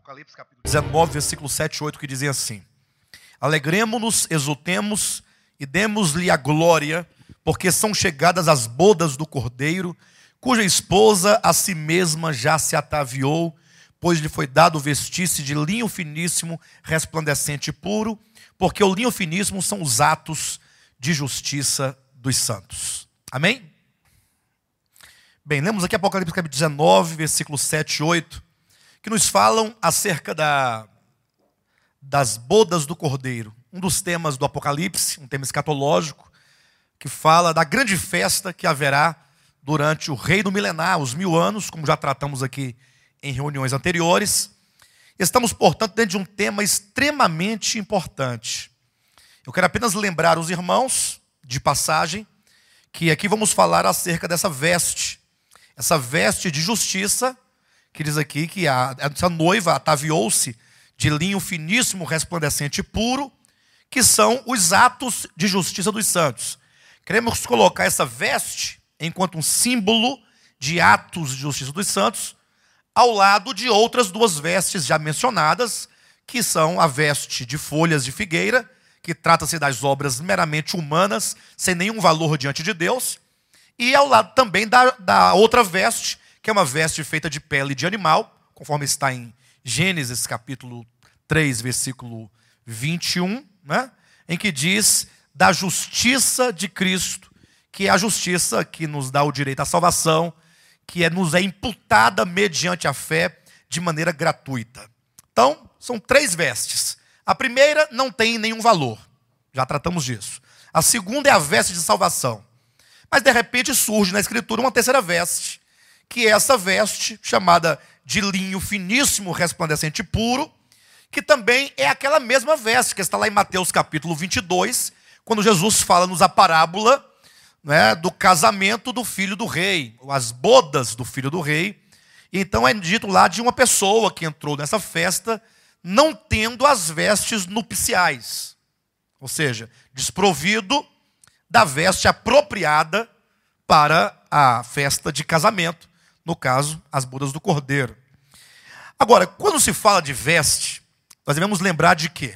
Apocalipse capítulo 19, versículo 7 e 8, que dizem assim: Alegremo-nos, exultemos e demos-lhe a glória, porque são chegadas as bodas do Cordeiro, cuja esposa a si mesma já se ataviou, pois lhe foi dado vestir-se de linho finíssimo, resplandecente e puro, porque o linho finíssimo são os atos de justiça dos santos. Amém? Bem, lemos aqui Apocalipse capítulo 19, versículos 7 e 8, que nos falam acerca das bodas do Cordeiro. Um dos temas do Apocalipse, um tema escatológico, que fala da grande festa que haverá durante o reino milenar, os 1000 anos, como já tratamos aqui em reuniões anteriores. Estamos, portanto, dentro de um tema extremamente importante. Eu quero apenas lembrar os irmãos, de passagem, que aqui vamos falar acerca dessa veste. Essa veste de justiça, que diz aqui que essa noiva ataviou-se de linho finíssimo, resplandecente e puro, que são os atos de justiça dos santos. Queremos colocar essa veste enquanto um símbolo de atos de justiça dos santos, ao lado de outras duas vestes já mencionadas, que são a veste de folhas de figueira, que trata-se das obras meramente humanas, sem nenhum valor diante de Deus, e ao lado também da outra veste, que é uma veste feita de pele de animal, conforme está em Gênesis capítulo 3, versículo 21, né? Em que diz da justiça de Cristo, que é a justiça que nos dá o direito à salvação, que nos é imputada mediante a fé de maneira gratuita. Então, são 3 vestes. A primeira não tem nenhum valor, já tratamos disso. A segunda é a veste de salvação. Mas de repente surge na Escritura uma terceira veste, que é essa veste chamada de linho finíssimo, resplandecente e puro, que também é aquela mesma veste que está lá em Mateus capítulo 22, quando Jesus fala-nos a parábola, né, do casamento do filho do rei, as bodas do filho do rei. Então é dito lá de uma pessoa que entrou nessa festa não tendo as vestes nupciais, ou seja, desprovido da veste apropriada para a festa de casamento, no caso, as bodas do Cordeiro. Agora, quando se fala de veste, nós devemos lembrar de quê?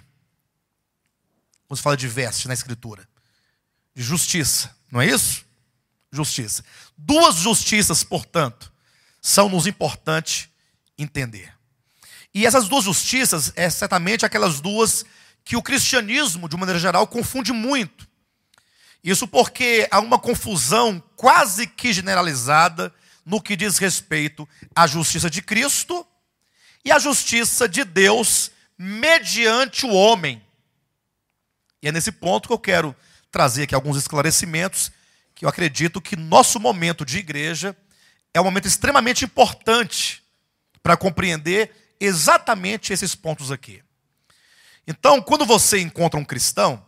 Quando se fala de veste na Escritura, de justiça, não é isso? Justiça. 2 justiças, portanto, são-nos importante entender. E essas 2 justiças é certamente aquelas 2 que o cristianismo, de maneira geral, confunde muito. Isso porque há uma confusão quase que generalizada no que diz respeito à justiça de Cristo e à justiça de Deus mediante o homem. E é nesse ponto que eu quero trazer aqui alguns esclarecimentos, que eu acredito que nosso momento de igreja é um momento extremamente importante para compreender exatamente esses pontos aqui. Então, quando você encontra um cristão,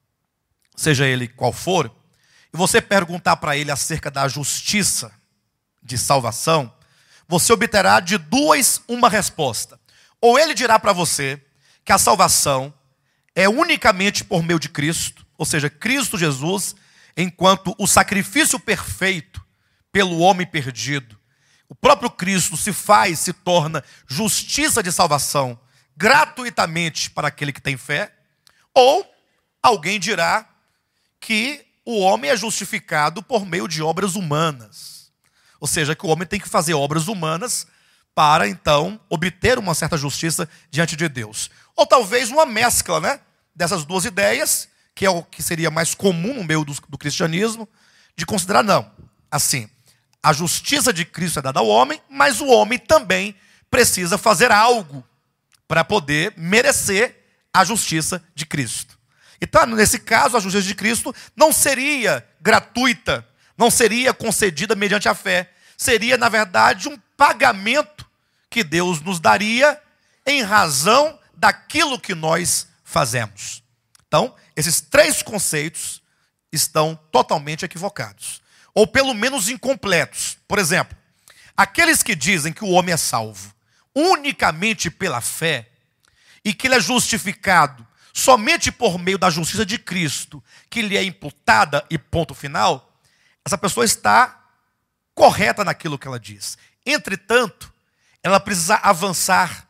seja ele qual for, e você perguntar para ele acerca da justiça de salvação, você obterá de 2 uma resposta. Ou ele dirá para você que a salvação é unicamente por meio de Cristo, ou seja, Cristo Jesus, enquanto o sacrifício perfeito pelo homem perdido, o próprio Cristo se torna justiça de salvação gratuitamente para aquele que tem fé. Ou alguém dirá que o homem é justificado por meio de obras humanas, ou seja, que o homem tem que fazer obras humanas para então obter uma certa justiça diante de Deus. Ou talvez uma mescla, né, dessas 2 ideias, que é o que seria mais comum no meio do cristianismo, de considerar não, assim, a justiça de Cristo é dada ao homem, mas o homem também precisa fazer algo para poder merecer a justiça de Cristo. Então, nesse caso, a justiça de Cristo não seria gratuita, não seria concedida mediante a fé. Seria, na verdade, um pagamento que Deus nos daria em razão daquilo que nós fazemos. Então, esses 3 conceitos estão totalmente equivocados, ou pelo menos incompletos. Por exemplo, aqueles que dizem que o homem é salvo unicamente pela fé e que ele é justificado somente por meio da justiça de Cristo, que lhe é imputada e ponto final, essa pessoa está correta naquilo que ela diz. Entretanto, ela precisa avançar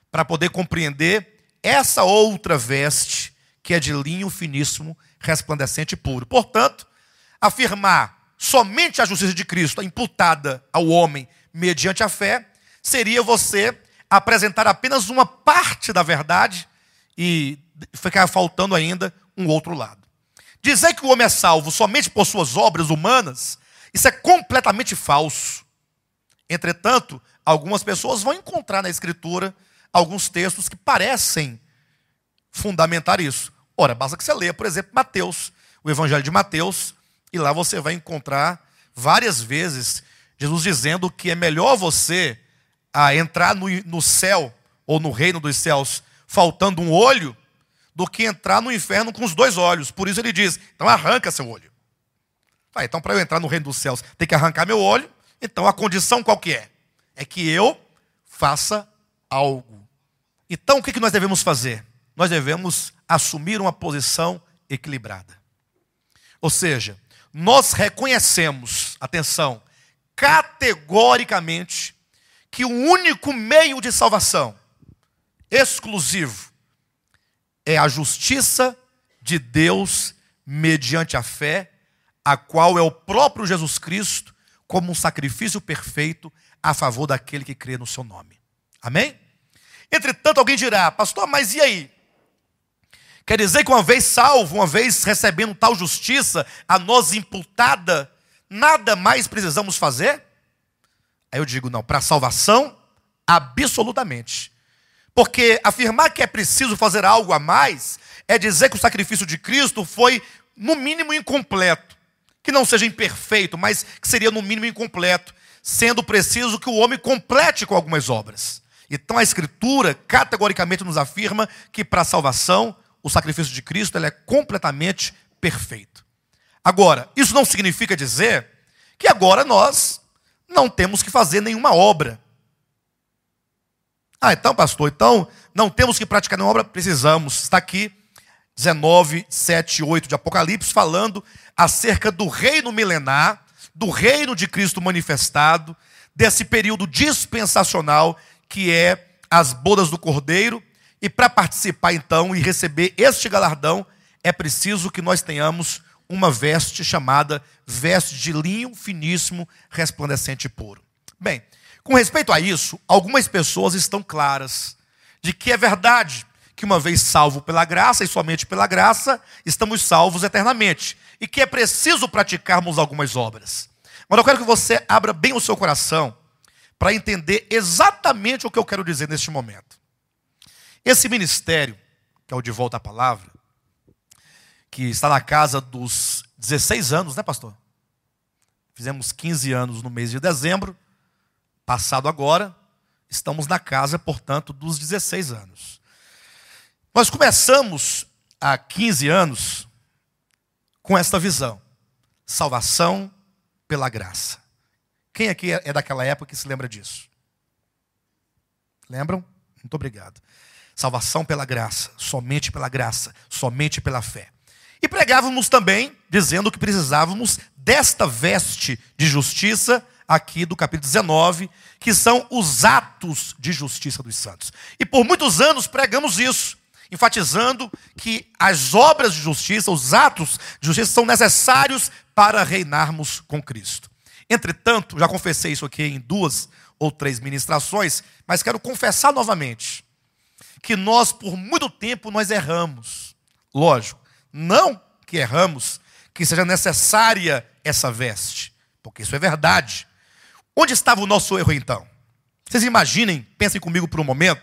para poder compreender essa outra veste que é de linho finíssimo, resplandecente e puro. Portanto, afirmar somente a justiça de Cristo imputada ao homem mediante a fé seria você apresentar apenas uma parte da verdade e ficar faltando ainda um outro lado. Dizer que o homem é salvo somente por suas obras humanas, isso é completamente falso. Entretanto, algumas pessoas vão encontrar na Escritura alguns textos que parecem fundamentar isso. Ora, basta que você leia, por exemplo, Mateus, o Evangelho de Mateus, e lá você vai encontrar várias vezes Jesus dizendo que é melhor você entrar no céu ou no reino dos céus faltando um olho do que entrar no inferno com os 2 olhos. Por isso ele diz, então arranca seu olho. Então para eu entrar no reino dos céus tem que arrancar meu olho. Então a condição qual que é? É que eu faça algo. Então o que nós devemos fazer? Nós devemos assumir uma posição equilibrada. Ou seja, nós reconhecemos, atenção, categoricamente, que o único meio de salvação exclusivo é a justiça de Deus mediante a fé, a qual é o próprio Jesus Cristo, como um sacrifício perfeito a favor daquele que crê no seu nome. Amém? Entretanto, alguém dirá, pastor, mas e aí? Quer dizer que uma vez salvo, uma vez recebendo tal justiça, a nós imputada, nada mais precisamos fazer? Aí eu digo, não, para a salvação, absolutamente. Porque afirmar que é preciso fazer algo a mais, é dizer que o sacrifício de Cristo foi, no mínimo, incompleto. Que não seja imperfeito, mas que seria, no mínimo, incompleto, sendo preciso que o homem complete com algumas obras. Então a Escritura, categoricamente, nos afirma que para a salvação, o sacrifício de Cristo ele é completamente perfeito. Agora, isso não significa dizer que agora nós não temos que fazer nenhuma obra. Então, pastor, então não temos que praticar nenhuma obra? Precisamos. Está aqui 19, 7 e 8 de Apocalipse, falando acerca do reino milenar, do reino de Cristo manifestado, desse período dispensacional que é as bodas do Cordeiro. E para participar então e receber este galardão, é preciso que nós tenhamos uma veste chamada veste de linho finíssimo, resplandecente e puro. Bem, com respeito a isso, algumas pessoas estão claras de que é verdade que uma vez salvo pela graça e somente pela graça, estamos salvos eternamente. E que é preciso praticarmos algumas obras. Mas eu quero que você abra bem o seu coração para entender exatamente o que eu quero dizer neste momento. Esse ministério, que é o De Volta à Palavra, que está na casa dos 16 anos, né, pastor? Fizemos 15 anos no mês de dezembro, passado agora, estamos na casa, portanto, dos 16 anos. Nós começamos há 15 anos com esta visão: salvação pela graça. Quem aqui é daquela época que se lembra disso? Lembram? Muito obrigado. Salvação pela graça, somente pela fé. E pregávamos também dizendo que precisávamos desta veste de justiça aqui do capítulo 19, que são os atos de justiça dos santos. E por muitos anos pregamos isso, enfatizando que as obras de justiça, os atos de justiça são necessários para reinarmos com Cristo. Entretanto, já confessei isso aqui em 2 ou 3 ministrações, mas quero confessar novamente que nós, por muito tempo, nós erramos. Lógico, não que erramos, que seja necessária essa veste, porque isso é verdade. Onde estava o nosso erro então? Vocês imaginem, pensem comigo por um momento,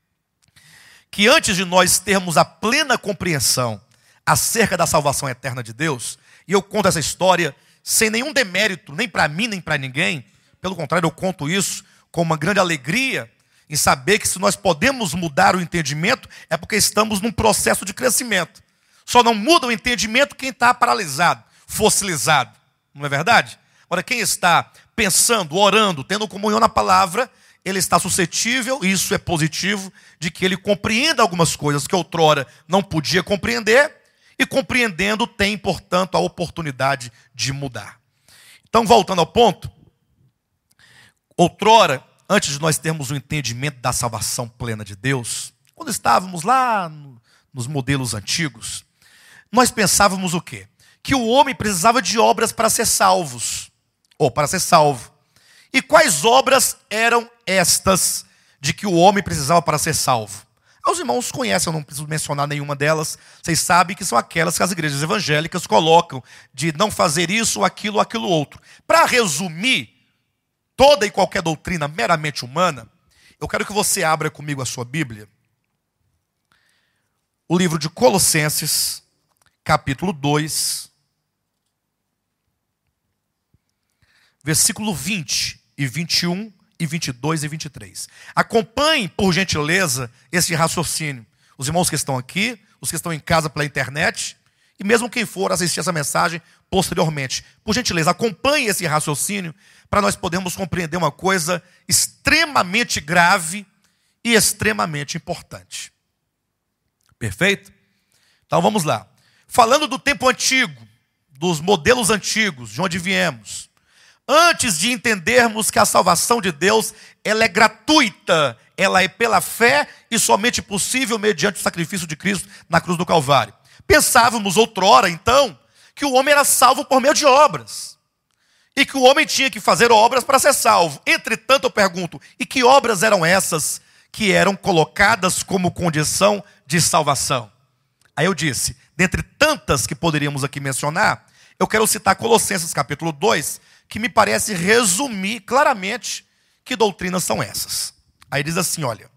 que antes de nós termos a plena compreensão acerca da salvação eterna de Deus, e eu conto essa história sem nenhum demérito, nem para mim, nem para ninguém, pelo contrário, eu conto isso com uma grande alegria, em saber que se nós podemos mudar o entendimento, é porque estamos num processo de crescimento. Só não muda o entendimento quem está paralisado, fossilizado. Não é verdade? Agora, quem está pensando, orando, tendo comunhão na palavra, ele está suscetível, e isso é positivo, de que ele compreenda algumas coisas que outrora não podia compreender, e compreendendo tem, portanto, a oportunidade de mudar. Então, voltando ao ponto, outrora, antes de nós termos o entendimento da salvação plena de Deus, quando estávamos lá nos modelos antigos, nós pensávamos o quê? Que o homem precisava de obras para ser salvos, ou para ser salvo. E quais obras eram estas de que o homem precisava para ser salvo? Os irmãos conhecem, eu não preciso mencionar nenhuma delas. Vocês sabem que são aquelas que as igrejas evangélicas colocam de não fazer isso, aquilo outro. Para resumir toda e qualquer doutrina meramente humana, eu quero que você abra comigo a sua Bíblia. O livro de Colossenses, capítulo 2, versículo 20 e 21 e 22 e 23. Acompanhe, por gentileza, esse raciocínio. Os irmãos que estão aqui, os que estão em casa pela internet, e mesmo quem for assistir essa mensagem posteriormente. Por gentileza, acompanhe esse raciocínio para nós podermos compreender uma coisa extremamente grave e extremamente importante. Perfeito? Então vamos lá. Falando do tempo antigo, dos modelos antigos, de onde viemos, antes de entendermos que a salvação de Deus, ela é gratuita, ela é pela fé e somente possível mediante o sacrifício de Cristo na cruz do Calvário. Pensávamos outrora, então, que o homem era salvo por meio de obras. E que o homem tinha que fazer obras para ser salvo. Entretanto, eu pergunto, e que obras eram essas que eram colocadas como condição de salvação? Aí eu disse, dentre tantas que poderíamos aqui mencionar, eu quero citar Colossenses capítulo 2, que me parece resumir claramente que doutrinas são essas. Aí diz assim, olha,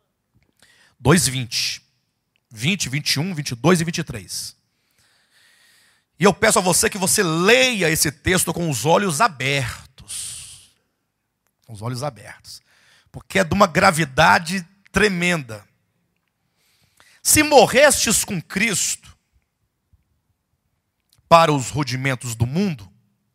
2:20, 20, 21, 22 e 23. E eu peço a você que você leia esse texto com os olhos abertos. Com os olhos abertos. Porque é de uma gravidade tremenda. Se morrestes com Cristo para os rudimentos do mundo,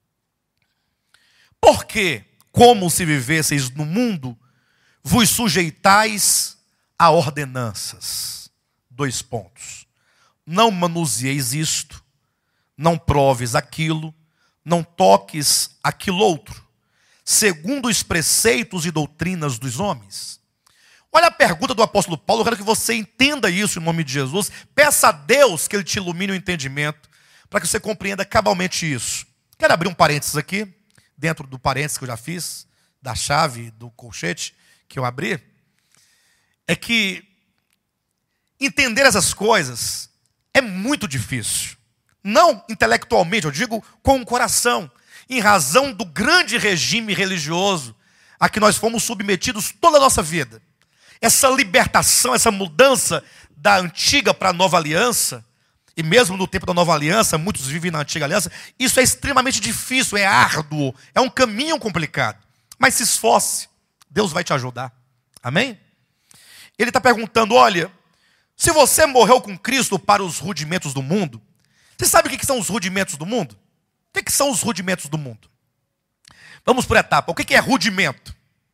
porque, como se vivesseis no mundo, vos sujeitais a ordenanças. 2 pontos. Não manuseeis isto, não proves aquilo, não toques aquilo outro, segundo os preceitos e doutrinas dos homens. Olha a pergunta do apóstolo Paulo, eu quero que você entenda isso em nome de Jesus. Peça a Deus que Ele te ilumine o entendimento, para que você compreenda cabalmente isso. Quero abrir um parênteses aqui, dentro do parênteses que eu já fiz, da chave, do colchete que eu abri, é que entender essas coisas é muito difícil. Não intelectualmente, eu digo com o coração, em razão do grande regime religioso a que nós fomos submetidos toda a nossa vida. Essa libertação, essa mudança da antiga para a nova aliança, e mesmo no tempo da nova aliança, muitos vivem na antiga aliança, isso é extremamente difícil, é árduo, é um caminho complicado. Mas se esforce, Deus vai te ajudar. Amém? Ele está perguntando, olha, se você morreu com Cristo para os rudimentos do mundo, você sabe o que são os rudimentos do mundo? O que são os rudimentos do mundo? Vamos por etapa. O que é rudimento?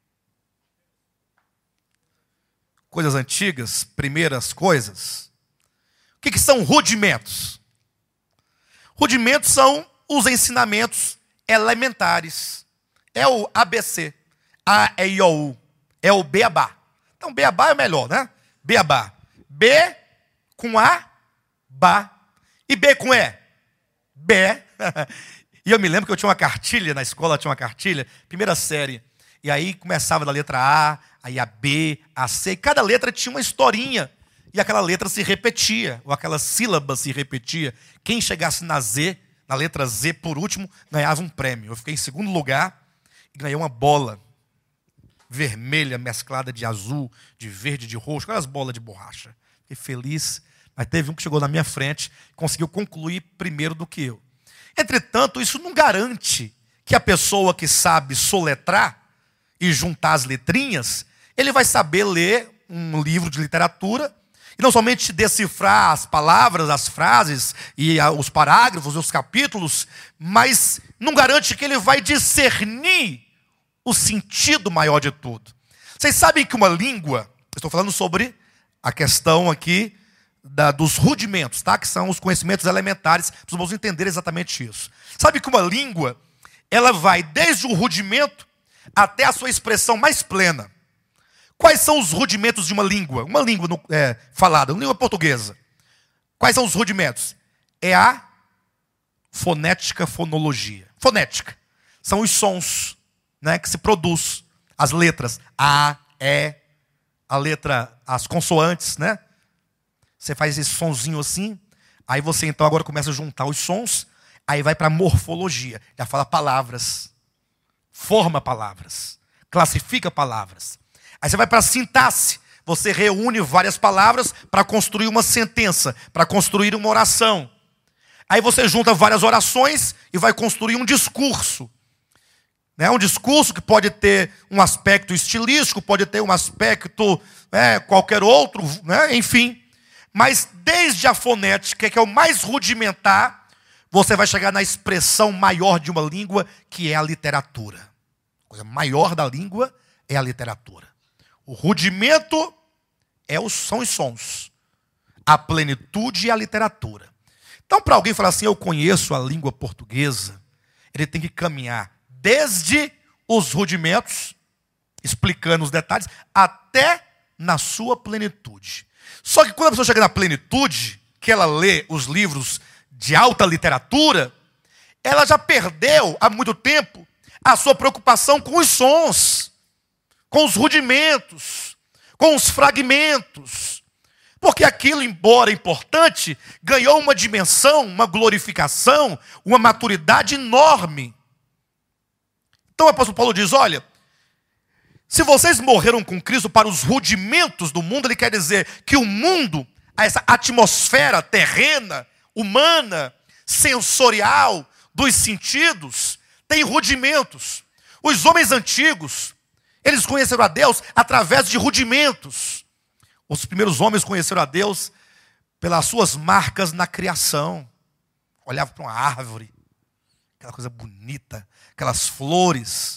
Coisas antigas, primeiras coisas. O que são rudimentos? Rudimentos são os ensinamentos elementares. É o ABC. A, E, I, O, U. É o beabá. Então, beabá é melhor, né? Beabá. B com A, Bá. E B com E? Bé. E eu me lembro que eu tinha uma cartilha, na escola tinha uma cartilha, primeira série. E aí começava da letra A, aí a B, a C. E cada letra tinha uma historinha. E aquela letra se repetia, ou aquela sílaba se repetia. Quem chegasse na Z, na letra Z, por último, ganhava um prêmio. Eu fiquei em segundo lugar e ganhei uma bola vermelha mesclada de azul, de verde, de roxo, aquelas bolas de borracha. Fiquei feliz, mas teve um que chegou na minha frente e conseguiu concluir primeiro do que eu. Entretanto, isso não garante que a pessoa que sabe soletrar e juntar as letrinhas, ele vai saber ler um livro de literatura e não somente decifrar as palavras, as frases, e os parágrafos, os capítulos, mas não garante que ele vai discernir o sentido maior de tudo. Vocês sabem que uma língua, estou falando sobre a questão aqui dos rudimentos, tá? Que são os conhecimentos elementares, para os irmãos entenderem exatamente isso. Sabe que uma língua, ela vai desde o rudimento até a sua expressão mais plena. Quais são os rudimentos de uma língua? Uma língua falada, uma língua portuguesa. Quais são os rudimentos? É a fonética, fonologia. Fonética. São os sons, né, que se produz. As letras. A, E, a letra, as consoantes, né? Você faz esse sonzinho assim. Aí você então agora começa a juntar os sons. Aí vai para a morfologia. Já fala palavras. Forma palavras. Classifica palavras. Aí você vai para a sintaxe. Você reúne várias palavras para construir uma sentença, para construir uma oração. Aí você junta várias orações e vai construir um discurso. Né? Um discurso que pode ter um aspecto estilístico, pode ter um aspecto qualquer outro, né? Enfim. Mas desde a fonética, que é o mais rudimentar, você vai chegar na expressão maior de uma língua, que é a literatura. A coisa maior da língua é a literatura. O rudimento são os sons. A plenitude é a literatura. Então, para alguém falar assim, eu conheço a língua portuguesa, ele tem que caminhar desde os rudimentos, explicando os detalhes, até na sua plenitude. Só que quando a pessoa chega na plenitude, que ela lê os livros de alta literatura, ela já perdeu há muito tempo a sua preocupação com os sons, com os rudimentos, com os fragmentos. Porque aquilo, embora importante, ganhou uma dimensão, uma glorificação, uma maturidade enorme. Então o apóstolo Paulo diz, olha, se vocês morreram com Cristo para os rudimentos do mundo, ele quer dizer que o mundo, essa atmosfera terrena, humana, sensorial, dos sentidos, tem rudimentos. Os homens antigos, eles conheceram a Deus através de rudimentos. Os primeiros homens conheceram a Deus pelas suas marcas na criação. Olhavam para uma árvore, aquela coisa bonita, aquelas flores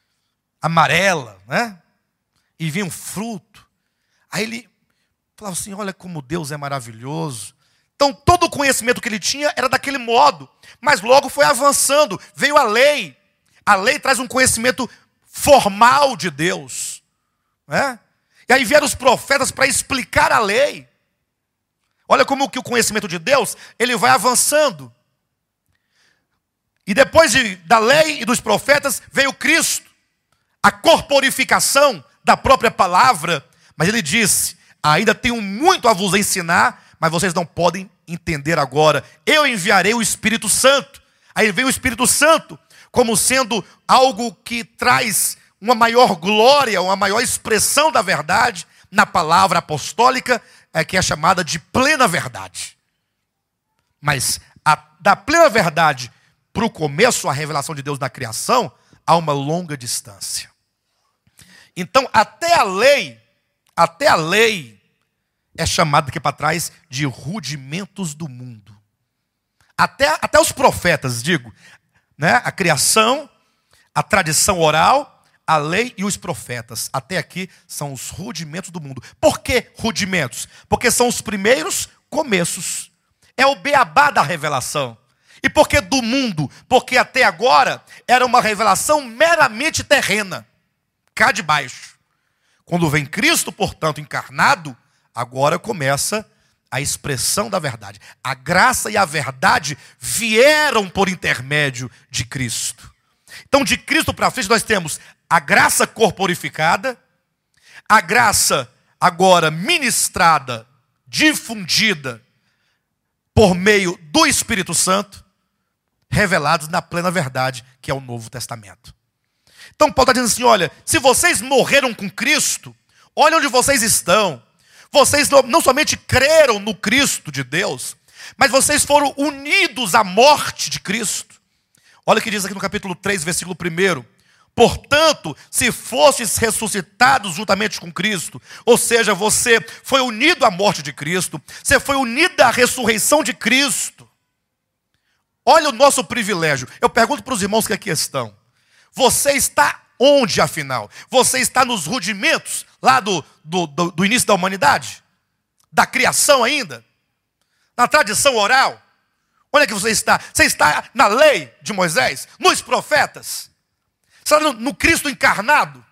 amarela, né? E vinha um fruto. Aí ele falava assim, olha como Deus é maravilhoso. Então todo o conhecimento que ele tinha era daquele modo. Mas logo foi avançando, veio a lei. A lei traz um conhecimento formal de Deus, né? E aí vieram os profetas para explicar a lei. Olha como que o conhecimento de Deus, ele vai avançando. E depois da lei e dos profetas, veio Cristo. A corporificação da própria palavra. Mas ele disse, ainda tenho muito a vos ensinar, mas vocês não podem entender agora. Eu enviarei o Espírito Santo. Aí vem o Espírito Santo como sendo algo que traz uma maior glória, uma maior expressão da verdade na palavra apostólica, que é chamada de plena verdade. Mas da plena verdade para o começo, a revelação de Deus na criação, há uma longa distância. Então, até a lei é chamada aqui para trás de rudimentos do mundo. Até os profetas, digo, né? A criação, a tradição oral, a lei e os profetas. Até aqui são os rudimentos do mundo. Por que rudimentos? Porque são os primeiros começos. É o beabá da revelação. E por que do mundo? Porque até agora era uma revelação meramente terrena. Cá de baixo. Quando vem Cristo, portanto, encarnado, agora começa a expressão da verdade. A graça e a verdade vieram por intermédio de Cristo. Então, de Cristo para frente, nós temos a graça corporificada, a graça agora ministrada, difundida por meio do Espírito Santo, revelados na plena verdade, que é o Novo Testamento. Então Paulo está dizendo assim, olha, se vocês morreram com Cristo, olha onde vocês estão. Vocês não somente creram no Cristo de Deus, mas vocês foram unidos à morte de Cristo. Olha o que diz aqui no capítulo 3, versículo 1. Portanto, se fostes ressuscitados juntamente com Cristo, ou seja, você foi unido à morte de Cristo, você foi unido à ressurreição de Cristo. Olha o nosso privilégio. Eu pergunto para os irmãos que aqui estão. Você está onde, afinal? Você está nos rudimentos lá do início da humanidade? Da criação ainda? Na tradição oral? Onde é que você está? Você está na lei de Moisés? Nos profetas? Você está no Cristo encarnado?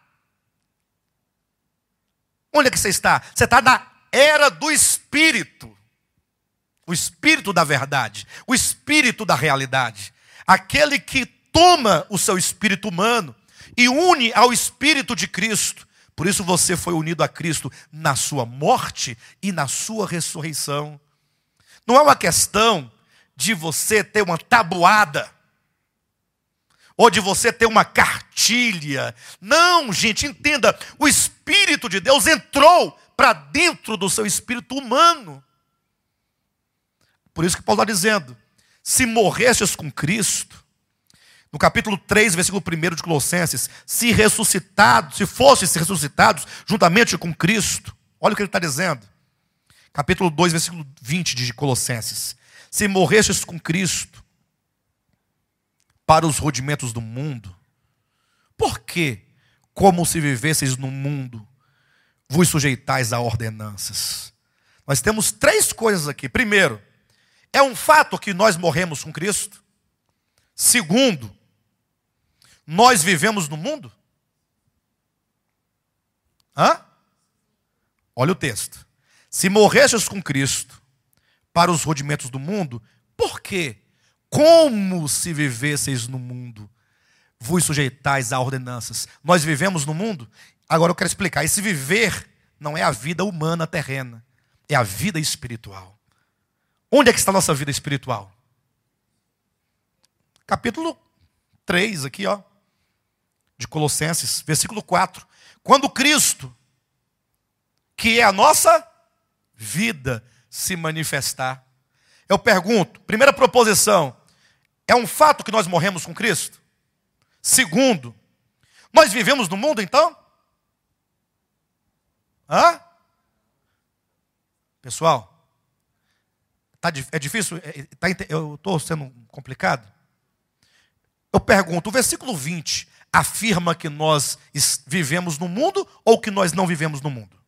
Onde é que você está? Você está na era do Espírito. O Espírito da verdade. O Espírito da realidade. Aquele que toma o seu espírito humano e une ao Espírito de Cristo. Por isso você foi unido a Cristo na sua morte e na sua ressurreição. Não é uma questão de você ter uma tabuada, ou de você ter uma cartilha. Não, gente, entenda, o Espírito de Deus entrou para dentro do seu espírito humano. Por isso que Paulo está dizendo, se morrestes com Cristo, no capítulo 3, versículo 1 de Colossenses, se fostes ressuscitados juntamente com Cristo, olha o que ele está dizendo. Capítulo 2, versículo 20 de Colossenses. Se morrestes com Cristo para os rudimentos do mundo, por que, como se vivesseis no mundo, vos sujeitais a ordenanças? Nós temos 3 coisas aqui. Primeiro, é um fato que nós morremos com Cristo. Segundo, nós vivemos no mundo? Olha o texto. Se morrestes com Cristo para os rudimentos do mundo, por quê? Como se vivesseis no mundo, vos sujeitais a ordenanças. Nós vivemos no mundo? Agora eu quero explicar. Esse viver não é a vida humana terrena, é a vida espiritual. Onde é que está a nossa vida espiritual? Capítulo 3 aqui, de Colossenses, versículo 4. Quando Cristo, que é a nossa vida, se manifestar. Eu pergunto, primeira proposição, é um fato que nós morremos com Cristo? Segundo, nós vivemos no mundo então? Pessoal, é difícil? Eu estou sendo complicado? Eu pergunto, o versículo 20 afirma que nós vivemos no mundo ou que nós não vivemos no mundo?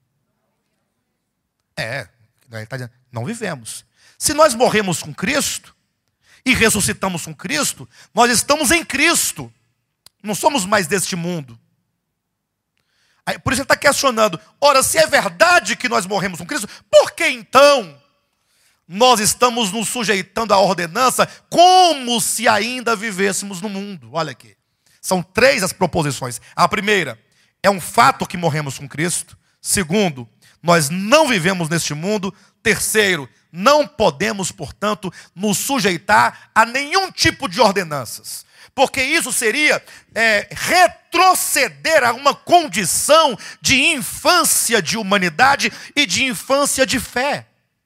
Ele está dizendo, não vivemos. Se nós morremos com Cristo e ressuscitamos com Cristo, nós estamos em Cristo. Não somos mais deste mundo. Por isso ele está questionando. Ora, se é verdade que nós morremos com Cristo, por que então nós estamos nos sujeitando à ordenança como se ainda vivêssemos no mundo? Olha aqui. São 3 as proposições. A primeira, é um fato que morremos com Cristo. Segundo, nós não vivemos neste mundo. Terceiro, não podemos, portanto, nos sujeitar a nenhum tipo de ordenanças. Porque isso seria retroceder a uma condição de infância de humanidade e de infância de fé.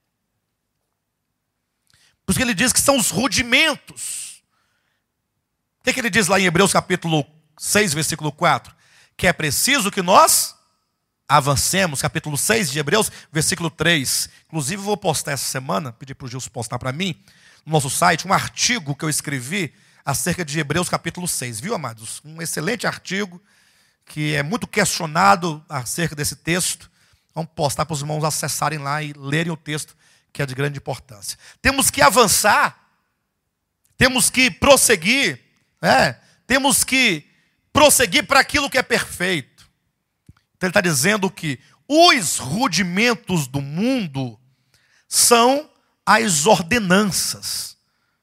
Por isso que ele diz que são os rudimentos. O que ele diz lá em Hebreus capítulo 6, versículo 4? Que é preciso que nós avancemos, capítulo 6 de Hebreus, versículo 3. Inclusive eu vou postar essa semana, pedir para o Gilson postar para mim, no nosso site, um artigo que eu escrevi acerca de Hebreus capítulo 6. Viu, amados? Um excelente artigo, que é muito questionado acerca desse texto. Vamos postar para os irmãos acessarem lá e lerem o texto, que é de grande importância. Temos que avançar, temos que prosseguir, temos que prosseguir para aquilo que é perfeito. Então ele está dizendo que os rudimentos do mundo são as ordenanças.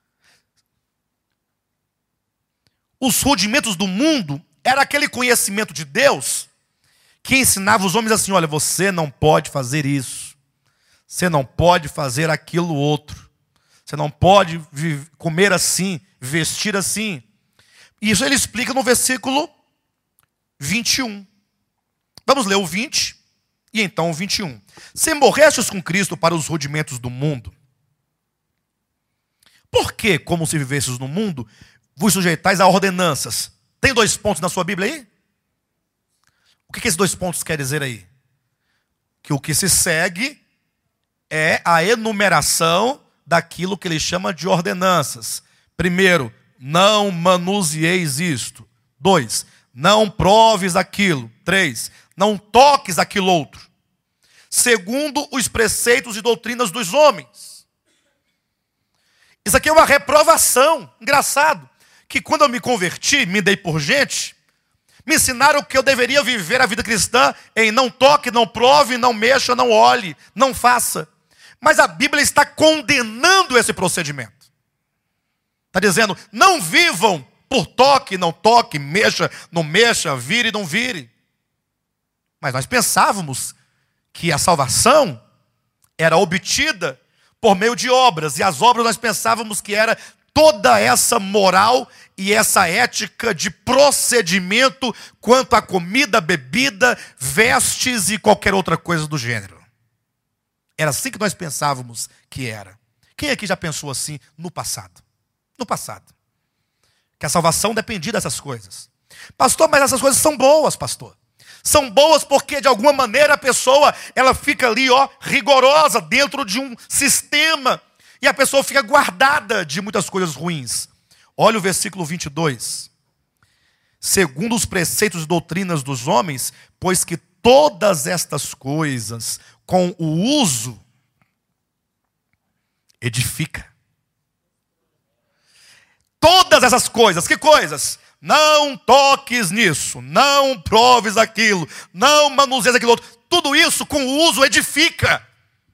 Os rudimentos do mundo era aquele conhecimento de Deus que ensinava os homens assim, olha, você não pode fazer isso. Você não pode fazer aquilo outro. Você não pode comer assim, vestir assim. Isso ele explica no versículo 21. Vamos ler o 20 e então o 21. Se morrestes com Cristo para os rudimentos do mundo, por que, como se vivesses no mundo, vos sujeitais a ordenanças? Tem 2 pontos na sua Bíblia aí? O que esses 2 pontos querem dizer aí? Que o que se segue é a enumeração daquilo que ele chama de ordenanças. Primeiro, não manuseeis isto. 2, não proves aquilo. 3, não toques aquilo outro. Segundo os preceitos e doutrinas dos homens. Isso aqui é uma reprovação. Engraçado, que quando eu me converti, me dei por gente, Me ensinaram que eu deveria viver a vida cristã em não toque, não prove, não mexa, não olhe, não faça. Mas a Bíblia está condenando esse procedimento. Está dizendo, não vivam por toque, não toque, mexa, não mexa, vire, não vire. Mas nós pensávamos que a salvação era obtida por meio de obras. E as obras nós pensávamos que era toda essa moral e essa ética de procedimento quanto a comida, bebida, vestes e qualquer outra coisa do gênero. Era assim que nós pensávamos que era. Quem aqui já pensou assim no passado? No passado. Que a salvação dependia dessas coisas. Pastor, mas essas coisas são boas, pastor. São boas porque de alguma maneira a pessoa, ela fica ali, rigorosa dentro de um sistema. E a pessoa fica guardada de muitas coisas ruins. Olha o versículo 22. Segundo os preceitos e doutrinas dos homens, pois que todas estas coisas, com o uso, edifica. Todas essas coisas, que coisas? Não toques nisso, não proves aquilo, não manuseies aquilo outro. Tudo isso com o uso edifica.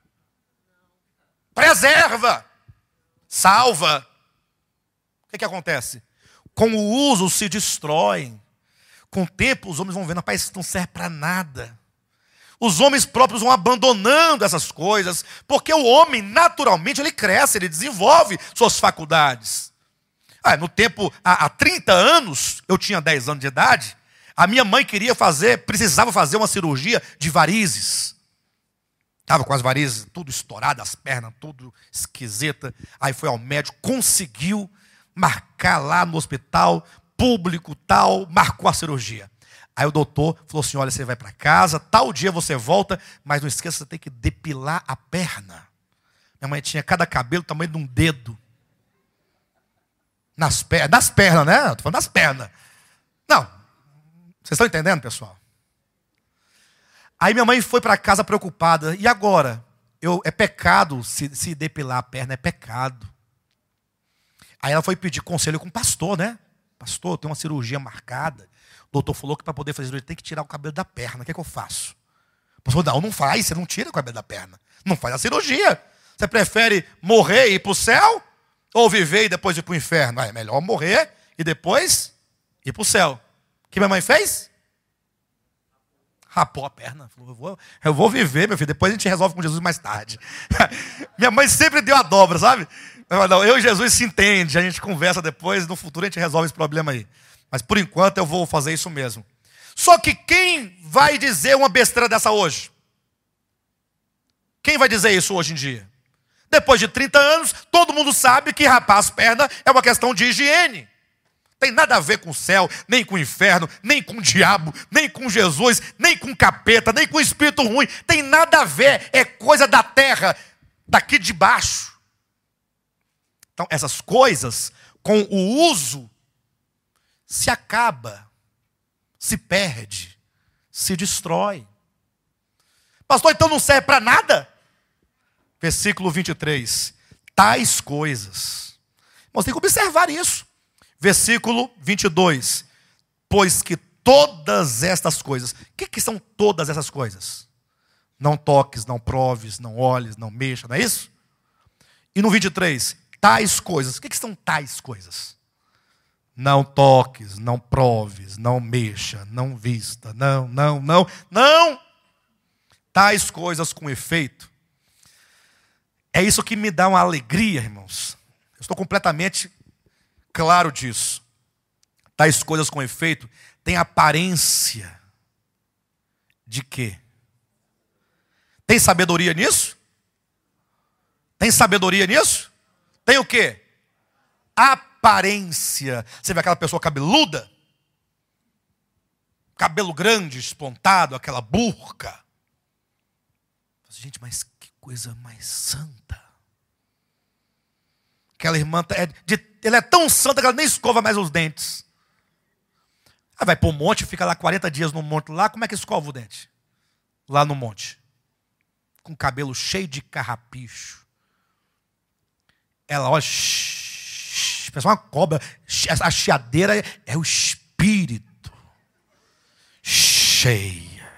Preserva. Salva. O que acontece? Com o uso se destroem. Com o tempo os homens vão vendo, rapaz, isso não serve para nada. Os homens próprios vão abandonando essas coisas, porque o homem naturalmente ele cresce, ele desenvolve suas faculdades. No tempo, há 30 anos, eu tinha 10 anos de idade, a minha mãe precisava fazer uma cirurgia de varizes. Estava com as varizes tudo estouradas, as pernas tudo esquisita. Aí foi ao médico, conseguiu marcar lá no hospital público tal, marcou a cirurgia. Aí o doutor falou assim, olha, você vai para casa, tal dia você volta, mas não esqueça, você tem que depilar a perna. Minha mãe tinha cada cabelo do tamanho de um dedo. Nas pernas, né? Estou falando das pernas. Não, vocês estão entendendo, pessoal? Aí minha mãe foi para casa preocupada. E agora? É pecado se depilar a perna, é pecado. Aí ela foi pedir conselho com o pastor, né? Pastor, tem uma cirurgia marcada. O doutor falou que para poder fazer cirurgia tem que tirar o cabelo da perna. O que é que eu faço? O pastor, não faz, você não tira o cabelo da perna. Não faz a cirurgia. Você prefere morrer e ir para o céu? Ou viver e depois ir para o inferno? É melhor morrer e depois ir para o céu. O que minha mãe fez? Rapou a perna. Falou, eu vou viver, meu filho. Depois a gente resolve com Jesus mais tarde. Minha mãe sempre deu a dobra, sabe? Eu e Jesus se entende. A gente conversa depois. No futuro a gente resolve esse problema aí. Mas por enquanto eu vou fazer isso mesmo. Só que quem vai dizer uma besteira dessa hoje? Quem vai dizer isso hoje em dia? Depois de 30 anos, todo mundo sabe que rapar as pernas é uma questão de higiene. Tem nada a ver com o céu, nem com o inferno, nem com o diabo, nem com Jesus, nem com o capeta, nem com o espírito ruim. Tem nada a ver, é coisa da terra, daqui de baixo. Então, essas coisas, com o uso, se acaba, se perde, se destrói. Pastor, então não serve para nada? Versículo 23. Tais coisas. Nós temos que observar isso. Versículo 22. Pois que todas estas coisas. O que são todas essas coisas? Não toques, não proves, não olhes, não mexa, não é isso? E no 23. Tais coisas. O que são tais coisas? Não toques, não proves, não mexa, não vista, não. Tais coisas com efeito. É isso que me dá uma alegria, irmãos. Eu estou completamente claro disso. Tais coisas com efeito têm aparência de quê? Tem sabedoria nisso? Tem sabedoria nisso? Tem o quê? Aparência. Você vê aquela pessoa cabeluda? Cabelo grande, espontado, aquela burca. Gente, mas que coisa mais santa. Aquela irmã, ela é tão santa que ela nem escova mais os dentes. Ela vai para o monte, fica lá 40 dias no monte lá, como é que escova o dente? Lá no monte. Com o cabelo cheio de carrapicho. Ela, olha, parece uma cobra. A chiadeira é o espírito. cheia.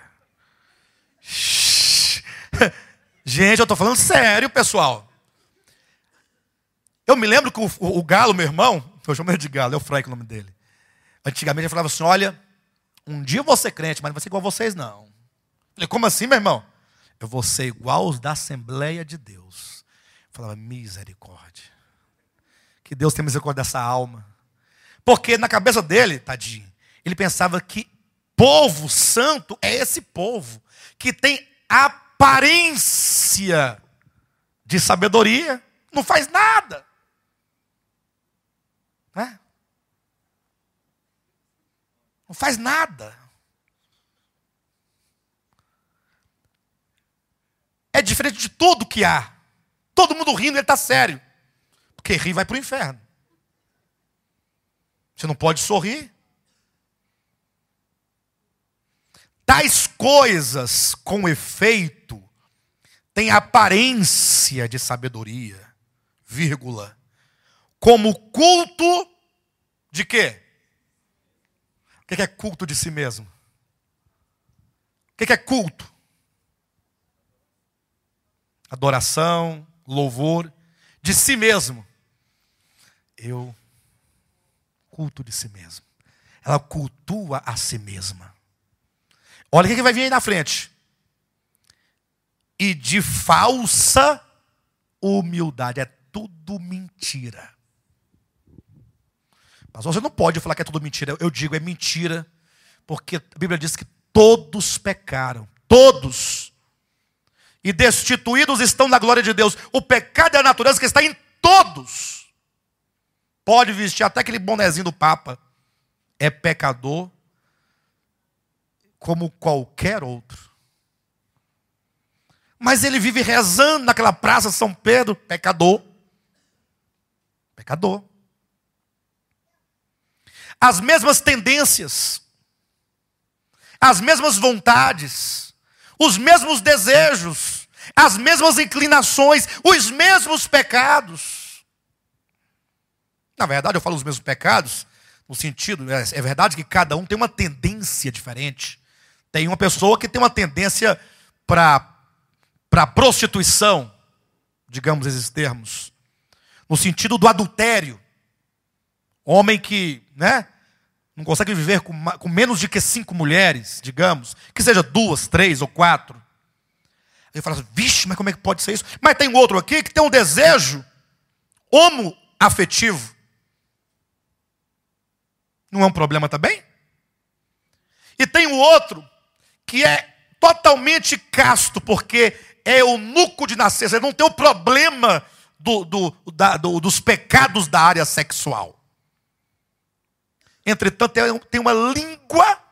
Gente, eu estou falando sério, pessoal. Eu me lembro que o Galo, meu irmão, eu chamo ele de Galo, é o Frank o nome dele. Antigamente ele falava assim, olha, um dia eu vou ser crente, mas não vai ser igual a vocês não. Eu falei, como assim, meu irmão? Eu vou ser igual os da Assembleia de Deus. Eu falava, misericórdia. Que Deus tenha misericórdia dessa alma. Porque na cabeça dele, tadinho, ele pensava que povo santo é esse povo que tem aparência de sabedoria, não faz nada. Né? Não faz nada. É diferente de tudo que há. Todo mundo rindo, ele está sério. Porque rir vai para o inferno. Você não pode sorrir. Tais coisas com efeito têm aparência de sabedoria, vírgula, como culto de quê? O que é culto de si mesmo? O que é culto? Adoração, louvor de si mesmo. Culto de si mesmo. Ela cultua a si mesma. Olha o que vai vir aí na frente. E de falsa humildade. É tudo mentira. Mas você não pode falar que é tudo mentira. Eu digo é mentira. Porque a Bíblia diz que todos pecaram. Todos. E destituídos estão da glória de Deus. O pecado é a natureza que está em todos. Pode vestir até aquele bonezinho do Papa. É pecador como qualquer outro. Mas ele vive rezando naquela praça São Pedro. Pecador. Pecador. As mesmas tendências. As mesmas vontades. Os mesmos desejos. As mesmas inclinações. Os mesmos pecados. Na verdade, eu falo os mesmos pecados no sentido, é verdade que cada um tem uma tendência diferente. Tem uma pessoa que tem uma tendência para prostituição, digamos esses termos, no sentido do adultério. Homem que, não consegue viver com menos de que 5 mulheres, digamos, que seja 2, 3 ou 4. Ele fala assim, vixe, mas como é que pode ser isso? Mas tem outro aqui que tem um desejo homoafetivo. Não é um problema também? E tem o outro que é totalmente casto, porque é eunuco de nascença, ele não tem o problema dos pecados da área sexual. Entretanto, tem uma língua,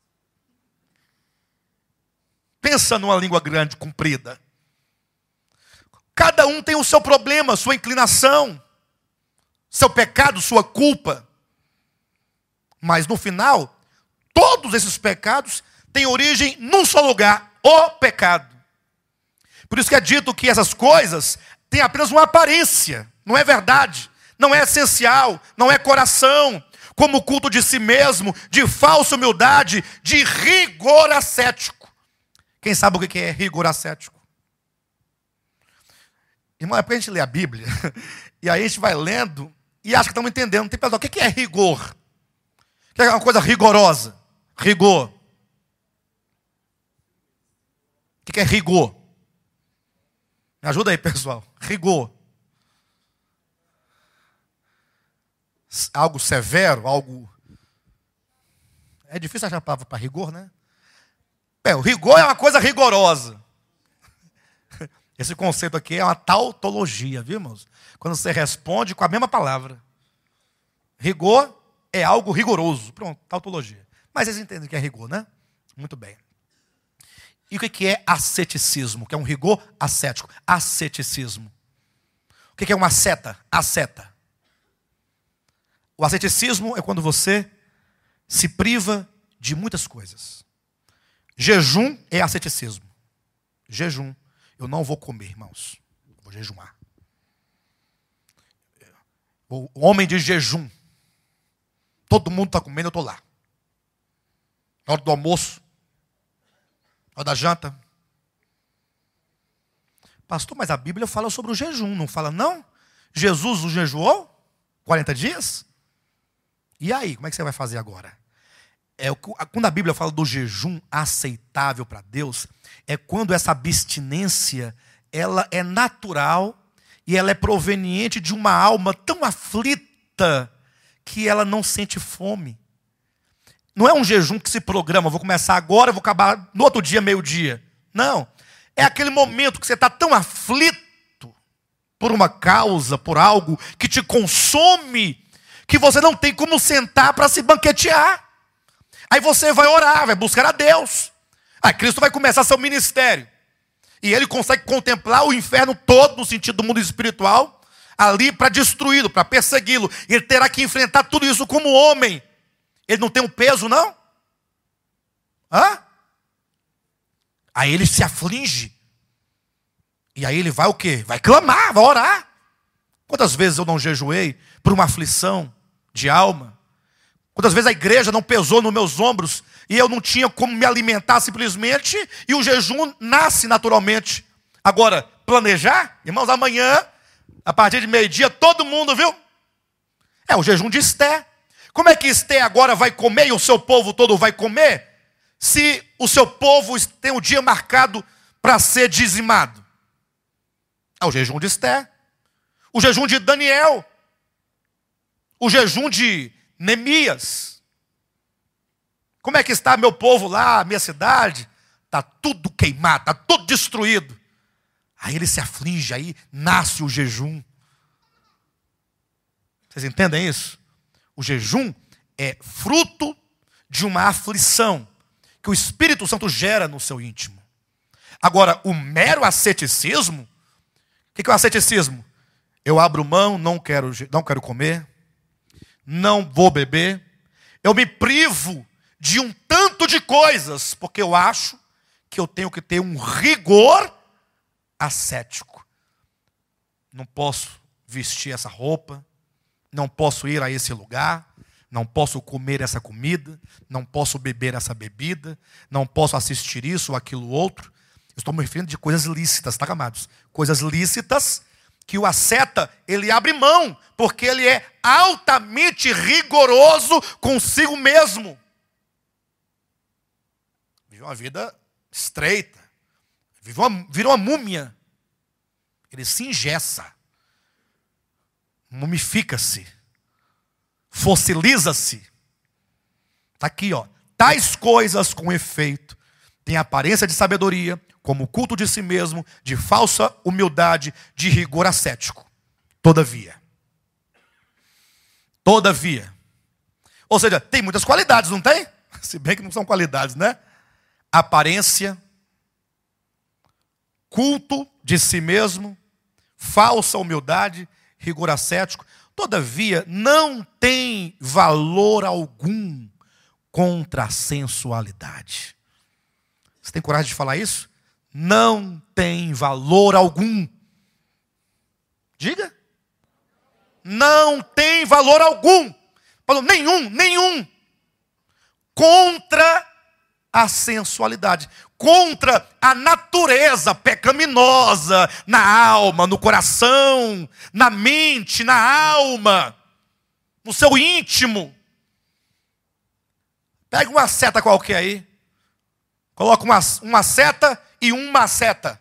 pensa numa língua grande, comprida. Cada um tem o seu problema, sua inclinação, seu pecado, sua culpa. Mas no final, todos esses pecados têm origem num só lugar, o pecado. Por isso que é dito que essas coisas têm apenas uma aparência, não é verdade, não é essencial, não é coração, como o culto de si mesmo, de falsa humildade, de rigor ascético. Quem sabe o que é rigor ascético? Irmão, é porque a gente lê a Bíblia, e aí a gente vai lendo, e acha que estamos entendendo. Não tem pessoal, o que é rigor? O que é uma coisa rigorosa? Rigor. O que é rigor? Me ajuda aí, pessoal. Rigor. Algo severo, algo... É difícil achar a palavra para rigor, né? O rigor é uma coisa rigorosa. Esse conceito aqui é uma tautologia, viu, irmãos? Quando você responde com a mesma palavra. Rigor é algo rigoroso. Pronto, tautologia. Mas vocês entendem o que é rigor, né? Muito bem. E o que é asceticismo? Que é um rigor ascético. Asceticismo. O que é uma asceta? Asceta. O asceticismo é quando você se priva de muitas coisas. Jejum é asceticismo. Jejum. Eu não vou comer, irmãos. Vou jejuar. O homem de jejum. Todo mundo está comendo, eu estou lá. Na hora do almoço, hora da janta. Pastor, mas a Bíblia fala sobre o jejum, não fala não? Jesus o jejuou 40 dias? E aí, como é que você vai fazer agora? Quando a Bíblia fala do jejum aceitável para Deus, é quando essa abstinência, ela é natural e ela é proveniente de uma alma tão aflita que ela não sente fome. Não é um jejum que se programa, vou começar agora, vou acabar no outro dia, meio-dia. Não. É aquele momento que você está tão aflito por uma causa, por algo que te consome, que você não tem como sentar para se banquetear. Aí você vai orar, vai buscar a Deus. Aí Cristo vai começar seu ministério. E ele consegue contemplar o inferno todo, no sentido do mundo espiritual, ali para destruí-lo, para persegui-lo. Ele terá que enfrentar tudo isso como homem. Ele não tem um peso, não? Hã? Aí ele se aflige. E aí ele vai o quê? Vai clamar, vai orar. Quantas vezes eu não jejuei por uma aflição de alma? Quantas vezes a igreja não pesou nos meus ombros e eu não tinha como me alimentar simplesmente e o jejum nasce naturalmente. Agora, planejar? Irmãos, amanhã, a partir de meio-dia, todo mundo, viu? É o jejum de Esté. Como é que Esté agora vai comer e o seu povo todo vai comer? Se o seu povo tem um dia marcado para ser dizimado. É o jejum de Esté. O jejum de Daniel. O jejum de Neemias. Como é que está meu povo lá, minha cidade? Está tudo queimado, está tudo destruído. Aí ele se aflige, aí nasce o jejum. Vocês entendem isso? O jejum é fruto de uma aflição que o Espírito Santo gera no seu íntimo. Agora, o mero asceticismo, o que é o asceticismo? Eu abro mão, não quero comer, não vou beber, eu me privo de um tanto de coisas, porque eu acho que eu tenho que ter um rigor ascético. Não posso vestir essa roupa, não posso ir a esse lugar, não posso comer essa comida, não posso beber essa bebida, não posso assistir isso ou aquilo outro. Estou me referindo de coisas lícitas, tá, amados? Coisas lícitas que o asceta, ele abre mão, porque ele é altamente rigoroso consigo mesmo. Vive uma vida estreita, vira uma múmia. Ele se engessa, mumifica-se, fossiliza-se. Está aqui, ó. Tais coisas com efeito têm aparência de sabedoria, como o culto de si mesmo, de falsa humildade, de rigor ascético. Todavia. Ou seja, tem muitas qualidades, não tem? Se bem que não são qualidades, né? Aparência, culto de si mesmo, falsa humildade, rigor ascético. Todavia, não tem valor algum contra a sensualidade. Você tem coragem de falar isso? Não tem valor algum. Diga. Não tem valor algum. Falou, nenhum. Contra a sensualidade. Contra a natureza pecaminosa na alma, no coração, na mente, na alma, no seu íntimo. Pega uma seta qualquer aí. Coloca uma seta e uma seta.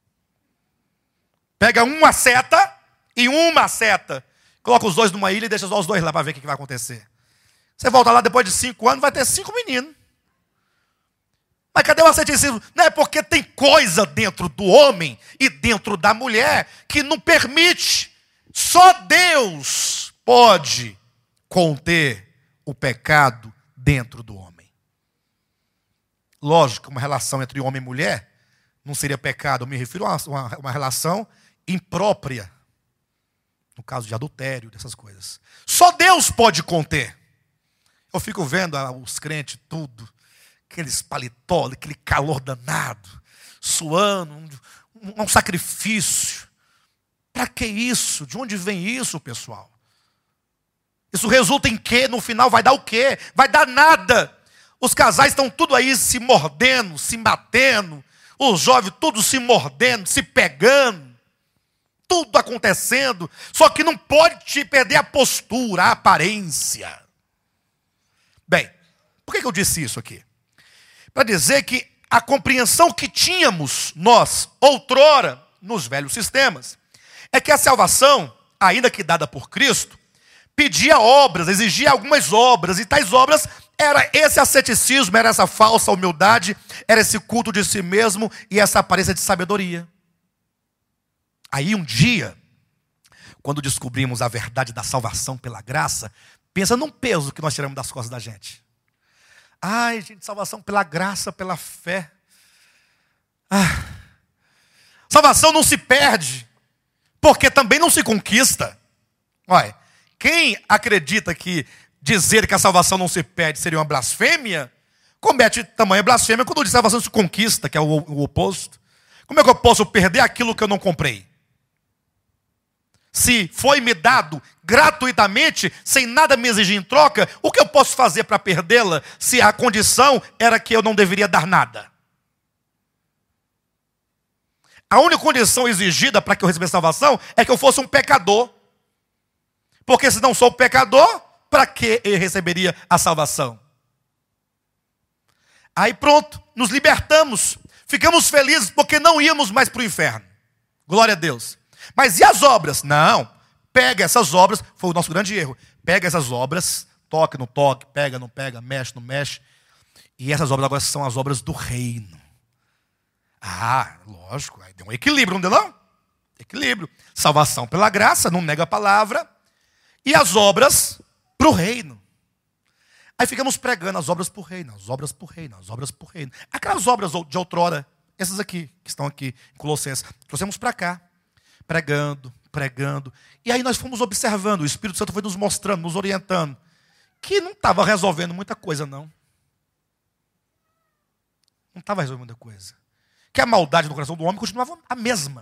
Pega uma seta e uma seta. Coloca os dois numa ilha e deixa só os dois lá para ver o que vai acontecer. Você volta lá depois de 5 anos, vai ter 5 meninos. Mas cadê o asceticismo? Não é porque tem coisa dentro do homem e dentro da mulher que não permite. Só Deus pode conter o pecado dentro do homem. Lógico, uma relação entre homem e mulher não seria pecado. Eu me refiro a uma relação imprópria. No caso de adultério, dessas coisas. Só Deus pode conter. Eu fico vendo os crentes tudo. Aqueles paletó, aquele calor danado. Suando, um sacrifício. Para que isso? De onde vem isso, pessoal? Isso resulta em quê? No final vai dar o quê? Vai dar nada. Os casais estão tudo aí se mordendo, se batendo. Os jovens tudo se mordendo, se pegando. Tudo acontecendo. Só que não pode te perder a postura, a aparência. Bem, por que eu disse isso aqui? Para dizer que a compreensão que tínhamos nós, outrora, nos velhos sistemas, é que a salvação, ainda que dada por Cristo, pedia obras, exigia algumas obras, e tais obras era esse asceticismo, era essa falsa humildade, era esse culto de si mesmo e essa aparência de sabedoria. Aí um dia, quando descobrimos a verdade da salvação pela graça, pensa num peso que nós tiramos das costas da gente. Ai, gente, salvação pela graça, pela fé. Salvação não se perde, porque também não se conquista. Olha, quem acredita que dizer que a salvação não se perde seria uma blasfêmia, comete tamanha blasfêmia quando diz que a salvação se conquista, que é o oposto. Como é que eu posso perder aquilo que eu não comprei? Se foi me dado gratuitamente, sem nada me exigir em troca, o que eu posso fazer para perdê-la, se a condição era que eu não deveria dar nada? A única condição exigida para que eu recebesse salvação é que eu fosse um pecador. Porque se não sou pecador, para que eu receberia a salvação? Aí pronto, nos libertamos, ficamos felizes porque não íamos mais para o inferno. Glória a Deus. Mas e as obras? Não, pega essas obras, foi o nosso grande erro. Pega essas obras, toque, não toque, pega, não pega, mexe, não mexe. E essas obras agora são as obras do reino. Lógico, aí deu um equilíbrio, não deu não? Equilíbrio. Salvação pela graça, não nega a palavra. E as obras para o reino. Aí ficamos pregando as obras para o reino, as obras para o reino, as obras para o reino. Aquelas obras de outrora, essas aqui, que estão aqui em Colossenses, trouxemos para cá, pregando, pregando. E aí nós fomos observando, o Espírito Santo foi nos mostrando, nos orientando, que não estava resolvendo muita coisa, não. Não estava resolvendo muita coisa. Que a maldade no coração do homem continuava a mesma.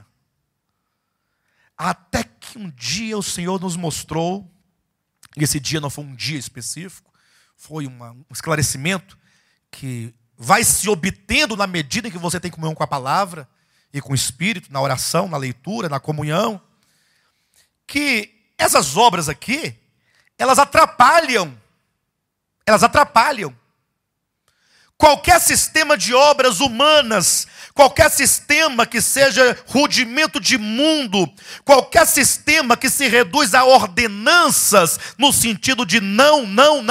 Até que um dia o Senhor nos mostrou, e esse dia não foi um dia específico, foi um esclarecimento que vai se obtendo na medida em que você tem comunhão com a palavra e com o Espírito, na oração, na leitura, na comunhão, que essas obras aqui, elas atrapalham. Qualquer sistema de obras humanas, qualquer sistema que seja rudimento de mundo, qualquer sistema que se reduz a ordenanças, no sentido de não,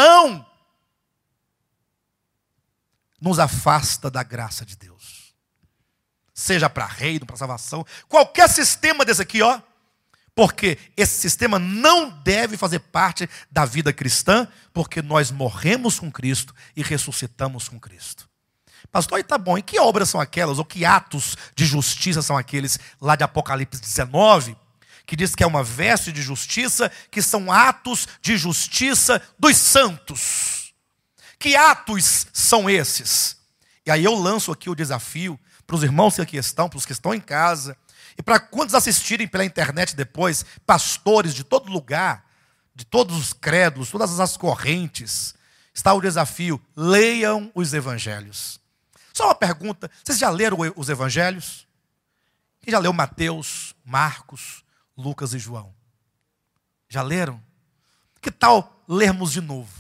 nos afasta da graça de Deus. Seja para reino, para salvação, qualquer sistema desse aqui, porque esse sistema não deve fazer parte da vida cristã, porque nós morremos com Cristo e ressuscitamos com Cristo. Pastor, aí tá bom, e que obras são aquelas, ou que atos de justiça são aqueles lá de Apocalipse 19, que diz que é uma veste de justiça, que são atos de justiça dos santos. Que atos são esses? E aí eu lanço aqui o desafio para os irmãos que aqui estão, para os que estão em casa, e para quantos assistirem pela internet depois, pastores de todo lugar, de todos os credos, todas as correntes, está o desafio: leiam os evangelhos. Só uma pergunta: vocês já leram os evangelhos? Quem já leu Mateus, Marcos, Lucas e João? Já leram? Que tal lermos de novo?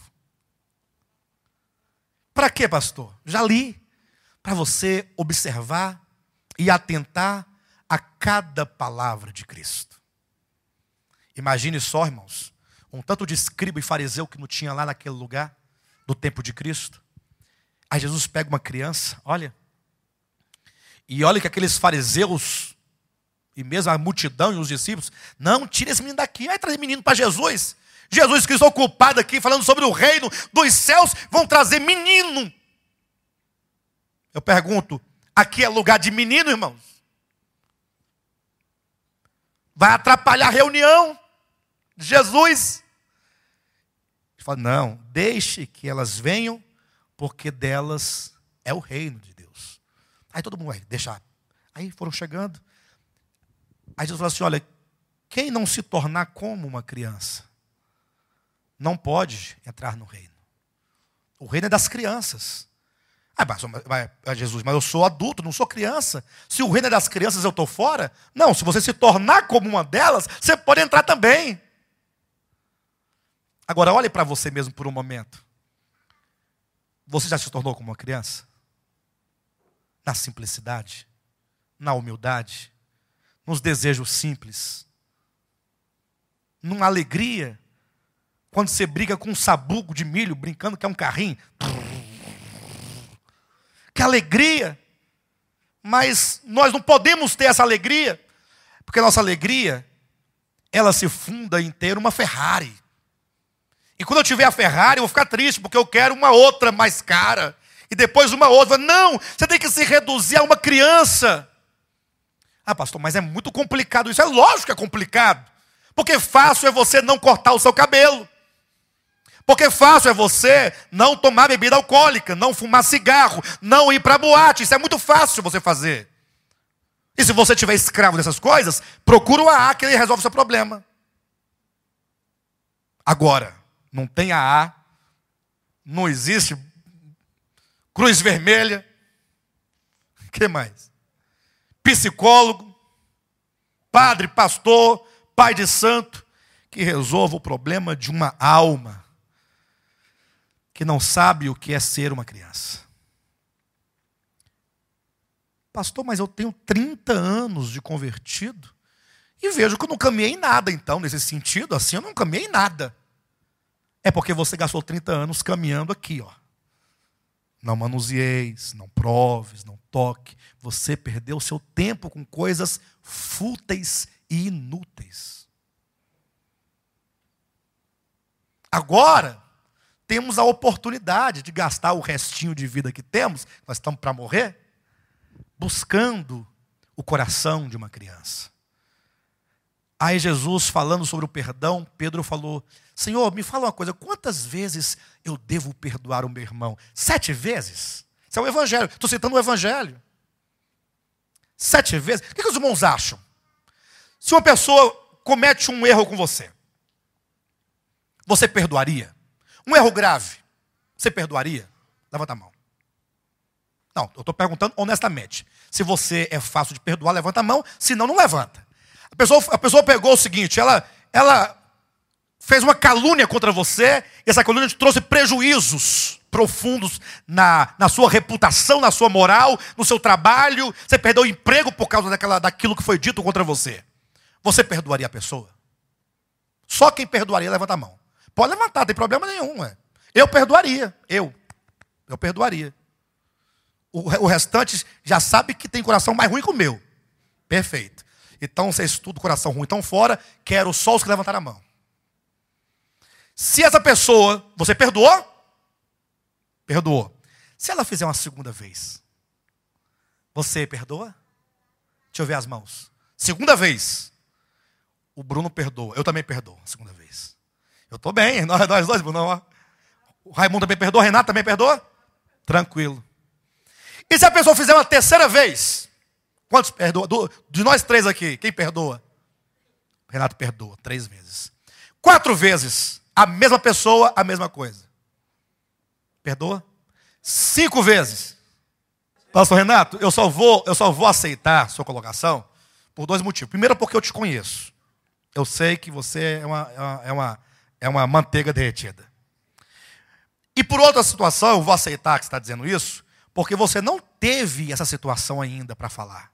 Para quê, pastor? Já li. Para você observar e atentar a cada palavra de Cristo. Imagine só, irmãos, um tanto de escriba e fariseu que não tinha lá naquele lugar, do tempo de Cristo. Aí Jesus pega uma criança, e olha que aqueles fariseus, e mesmo a multidão e os discípulos, não, tira esse menino daqui, vai trazer menino para Jesus. Jesus Cristo ocupado aqui, falando sobre o reino dos céus, vão trazer menino. Eu pergunto, aqui é lugar de menino, irmãos? Vai atrapalhar a reunião de Jesus? Ele fala, não, deixe que elas venham, porque delas é o reino de Deus. Aí todo mundo vai deixar. Aí foram chegando. Aí Jesus falou assim, olha, quem não se tornar como uma criança, não pode entrar no reino. O reino é das crianças. Jesus, mas eu sou adulto, não sou criança. Se o reino é das crianças, eu estou fora? Não, se você se tornar como uma delas, você pode entrar também. Agora, olhe para você mesmo por um momento. Você já se tornou como uma criança? Na simplicidade, na humildade, nos desejos simples, numa alegria, quando você briga com um sabugo de milho, brincando que é um carrinho. Que alegria! Mas nós não podemos ter essa alegria, porque a nossa alegria, ela se funda em ter uma Ferrari. E quando eu tiver a Ferrari, eu vou ficar triste, porque eu quero uma outra mais cara. E depois uma outra. Não, você tem que se reduzir a uma criança. Ah, pastor, mas é muito complicado isso. É lógico que é complicado. Porque fácil é você não cortar o seu cabelo. Porque fácil é você não tomar bebida alcoólica, não fumar cigarro, não ir para boate. Isso é muito fácil você fazer. E se você tiver escravo dessas coisas, procura o AA que ele resolve o seu problema. Agora, não tem AA, não existe cruz vermelha. O que mais? Psicólogo, padre, pastor, pai de santo, que resolva o problema de uma alma que não sabe o que é ser uma criança. Pastor, mas eu tenho 30 anos de convertido e vejo que eu não caminhei em nada, então, nesse sentido, assim, eu não caminhei em nada. É porque você gastou 30 anos caminhando aqui, ó. Não manusieis, não proves, não toque. Você perdeu o seu tempo com coisas fúteis e inúteis. Agora, temos a oportunidade de gastar o restinho de vida que temos, nós estamos para morrer, buscando o coração de uma criança. Aí Jesus, falando sobre o perdão, Pedro falou: Senhor, me fala uma coisa, quantas vezes eu devo perdoar o meu irmão? 7 vezes? Isso é o Evangelho, estou citando o Evangelho. 7 vezes? O que os irmãos acham? Se uma pessoa comete um erro com você, você perdoaria? Um erro grave, você perdoaria? Levanta a mão. Não, eu estou perguntando honestamente. Se você é fácil de perdoar, levanta a mão, senão não levanta. A pessoa pegou o seguinte, ela fez uma calúnia contra você, e essa calúnia te trouxe prejuízos profundos na sua reputação, na sua moral, no seu trabalho, você perdeu o emprego por causa daquilo que foi dito contra você. Você perdoaria a pessoa? Só quem perdoaria, levanta a mão. Pode levantar, não tem problema nenhum. Eu perdoaria, eu perdoaria. O restante já sabe que tem coração mais ruim que o meu. Perfeito. Então, vocês tudo coração ruim, estão fora, quero só os que levantaram a mão. Se essa pessoa, você perdoou? Perdoou. Se ela fizer uma segunda vez, você perdoa? Deixa eu ver as mãos. Segunda vez. O Bruno perdoa, eu também perdoo, segunda vez. Eu estou bem, nós dois, Bruno. O Raimundo também perdoa, o Renato também perdoa? Tranquilo. E se a pessoa fizer uma terceira vez? Quantos perdoa? De nós 3 aqui, quem perdoa? O Renato perdoa 3 vezes. 4 vezes, a mesma pessoa, a mesma coisa. Perdoa? 5 vezes. Pastor Renato, eu só vou aceitar sua colocação por 2 motivos. Primeiro, porque eu te conheço. Eu sei que você é uma manteiga derretida. E por outra situação, eu vou aceitar que você está dizendo isso, porque você não teve essa situação ainda para falar.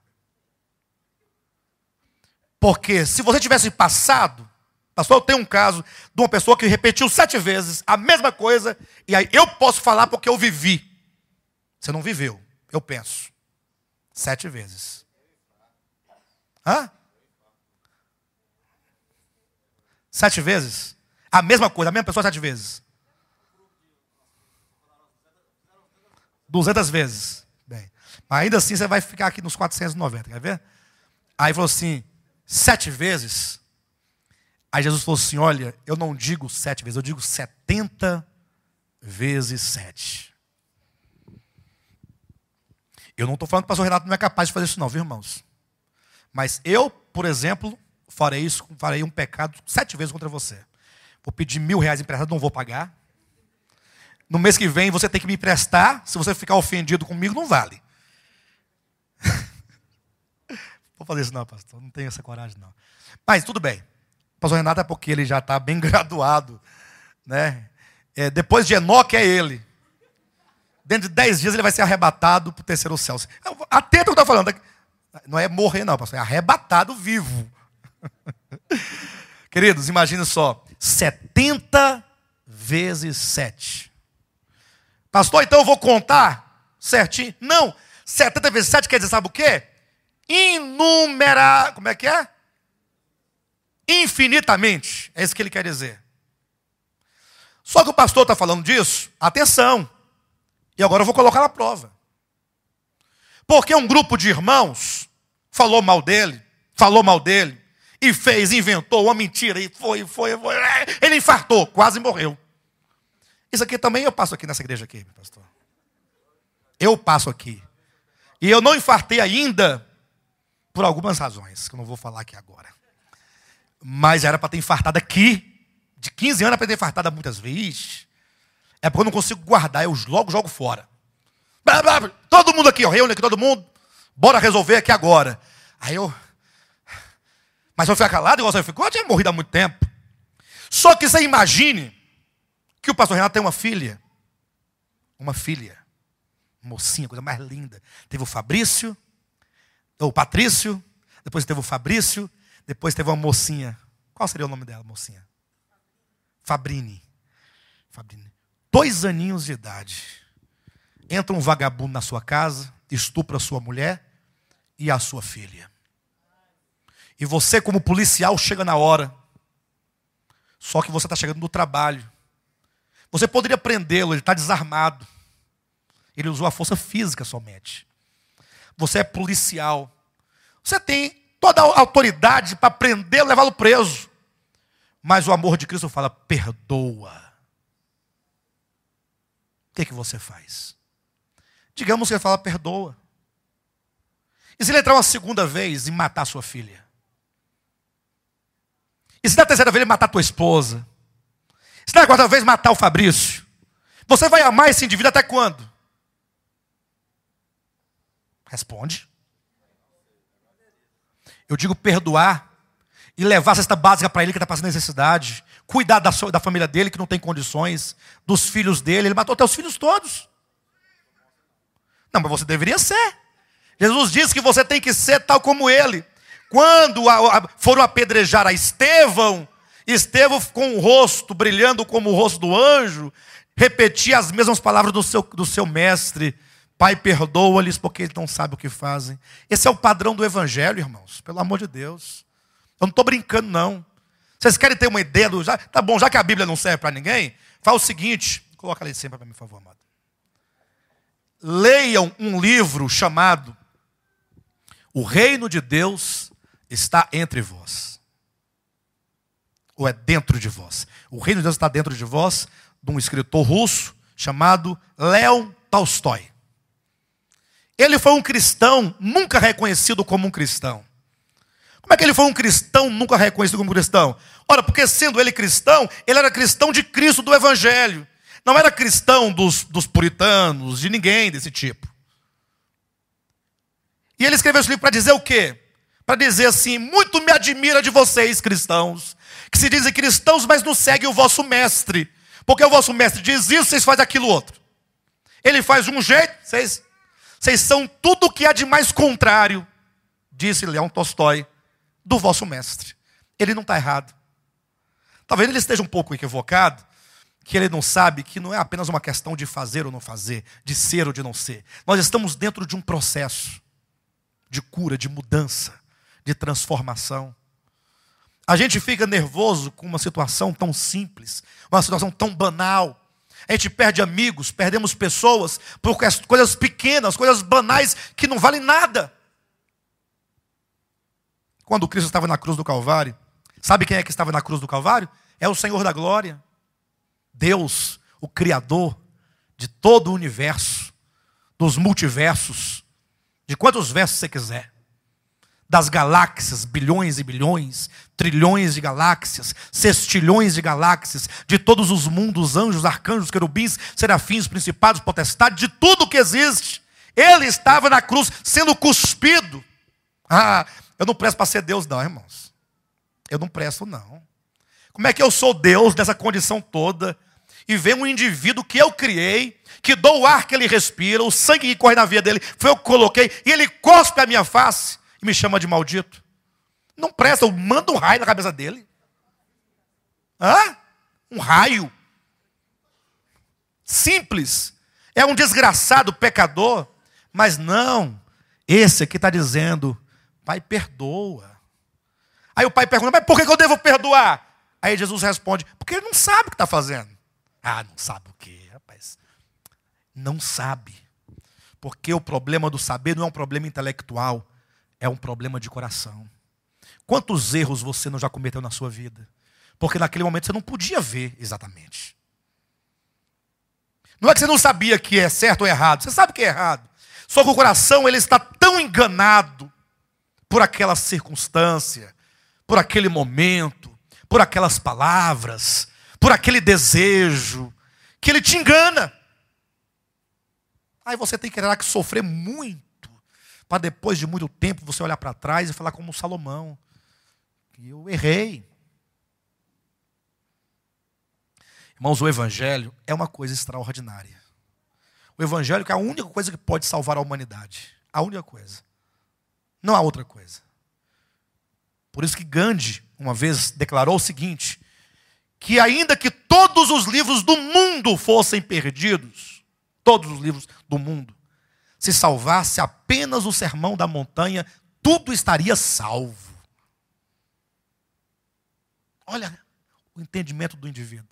Porque se você tivesse passado, pastor, eu tenho um caso de uma pessoa que repetiu 7 vezes a mesma coisa, e aí eu posso falar porque eu vivi. Você não viveu, eu penso. 7 vezes. Hã? 7 vezes? A mesma coisa, a mesma pessoa 7 vezes. 200 vezes. Bem, mas ainda assim você vai ficar aqui nos 490, quer ver? Aí falou assim, 7 vezes. Aí Jesus falou assim, olha, eu não digo 7 vezes, eu digo 70 vezes 7. Eu não estou falando que o pastor Renato não é capaz de fazer isso não, viu, irmãos? Mas eu, por exemplo, farei um pecado 7 vezes contra você. Vou pedir R$1.000 emprestado, não vou pagar. No mês que vem você tem que me emprestar. Se você ficar ofendido comigo, não vale. Vou fazer isso não, pastor. Não tenho essa coragem, não. Mas tudo bem. O pastor Renato é porque ele já está bem graduado, né? Depois de Enoque é ele. Dentro de 10 dias ele vai ser arrebatado para o terceiro céu. Atenta ao que eu estou falando. Não é morrer não, pastor. É arrebatado vivo. Queridos, imagine só. 70 vezes 7. Pastor, então eu vou contar certinho? Não. 70 vezes 7 quer dizer, sabe o quê? Como é que é? Infinitamente. É isso que ele quer dizer. Só que o pastor está falando disso, atenção. E agora eu vou colocar na prova. Porque um grupo de irmãos falou mal dele, e fez, inventou uma mentira, e foi. Ele infartou, quase morreu. Isso aqui também eu passo aqui nessa igreja aqui, pastor. Eu passo aqui. E eu não infartei ainda, por algumas razões, que eu não vou falar aqui agora. Mas era para ter infartado aqui. De 15 anos para ter infartado muitas vezes. É porque eu não consigo guardar, eu logo jogo fora. Todo mundo aqui, reúne aqui todo mundo. Bora resolver aqui agora. Mas se eu ficar calado igual você ficou, eu tinha morrido há muito tempo. Só que você imagine que o pastor Renato tem uma filha. Uma mocinha, coisa mais linda. Teve o Patrício, depois teve o Fabrício, depois teve uma mocinha. Qual seria o nome dela, mocinha? Fabrini. 2 aninhos de idade. Entra um vagabundo na sua casa, estupra a sua mulher e a sua filha. E você, como policial, chega na hora. Só que você está chegando no trabalho. Você poderia prendê-lo, ele está desarmado. Ele usou a força física somente. Você é policial. Você tem toda a autoridade para prendê-lo e levá-lo preso. Mas o amor de Cristo fala, perdoa. O que você faz? Digamos que ele fala, perdoa. E se ele entrar uma segunda vez e matar sua filha? E se na terceira vez ele matar tua esposa? E se na quarta vez matar o Fabrício? Você vai amar esse indivíduo até quando? Responde. Eu digo perdoar e levar a cesta básica para ele que está passando necessidade. Cuidar da família dele que não tem condições. Dos filhos dele. Ele matou até os filhos todos. Não, mas você deveria ser. Jesus disse que você tem que ser tal como ele. Quando foram apedrejar a Estevão com o rosto brilhando como o rosto do anjo, repetia as mesmas palavras do seu mestre. Pai, perdoa-lhes porque eles não sabem o que fazem. Esse é o padrão do evangelho, irmãos. Pelo amor de Deus. Eu não estou brincando, não. Vocês querem ter uma ideia do... Tá bom, já que a Bíblia não serve para ninguém, faz o seguinte. Coloca ali sempre para mim, por favor, amado. Leiam um livro chamado O Reino de Deus está entre vós. Ou é dentro de vós. O Reino de Deus está dentro de vós, de um escritor russo chamado Leon Tolstói. Ele foi um cristão nunca reconhecido como um cristão. Como é que ele foi um cristão nunca reconhecido como cristão? Ora, porque sendo ele cristão, ele era cristão de Cristo, do Evangelho. Não era cristão dos puritanos, de ninguém desse tipo. E ele escreveu esse livro para dizer o quê? Para dizer assim, muito me admira de vocês, cristãos, que se dizem cristãos, mas não seguem o vosso mestre. Porque o vosso mestre diz isso, vocês fazem aquilo outro. Ele faz de um jeito, vocês são tudo o que há de mais contrário, disse Leon Tolstói, do vosso mestre. Ele não está errado. Talvez ele esteja um pouco equivocado, que ele não sabe que não é apenas uma questão de fazer ou não fazer, de ser ou de não ser. Nós estamos dentro de um processo de cura, de mudança, de transformação. A gente fica nervoso com uma situação tão simples, uma situação tão banal. A gente perde amigos, perdemos pessoas por coisas pequenas, coisas banais que não valem nada. Quando Cristo estava na cruz do Calvário, sabe quem é que estava na cruz do Calvário? É o Senhor da glória. Deus, o Criador de todo o universo, dos multiversos, de quantos versos você quiser. das galáxias, bilhões e bilhões, trilhões de galáxias, sextilhões de galáxias, de todos os mundos, anjos, arcanjos, querubins, serafins, principados, potestades, de tudo que existe. Ele estava na cruz sendo cuspido. Eu não presto para ser Deus não, irmãos. Eu não presto não. Como é que eu sou Deus dessa condição toda e vem um indivíduo que eu criei, que dou o ar que ele respira, o sangue que corre na veia dele, foi eu que coloquei, e ele cospe a minha face e me chama de maldito? Não presta, eu mando um raio na cabeça dele. Um raio. Simples. É um desgraçado pecador. Mas não, esse aqui está dizendo, Pai, perdoa. Aí o pai pergunta, mas por que eu devo perdoar? Aí Jesus responde, porque ele não sabe o que está fazendo. Não sabe o quê, rapaz? Não sabe. Porque o problema do saber não é um problema intelectual, é um problema de coração. Quantos erros você não já cometeu na sua vida? Porque naquele momento você não podia ver exatamente. Não é que você não sabia que é certo ou errado, você sabe que é errado. Só que o coração ele está tão enganado por aquela circunstância, por aquele momento, por aquelas palavras, por aquele desejo, que ele te engana. Aí você tem que sofrer muito, para depois de muito tempo você olhar para trás e falar como Salomão, que eu errei. Irmãos, o Evangelho é uma coisa extraordinária. O Evangelho é a única coisa que pode salvar a humanidade. A única coisa. Não há outra coisa. Por isso que Gandhi, uma vez, declarou o seguinte, que ainda que todos os livros do mundo fossem perdidos, todos os livros do mundo, se salvasse apenas o Sermão da Montanha, tudo estaria salvo. Olha o entendimento do indivíduo.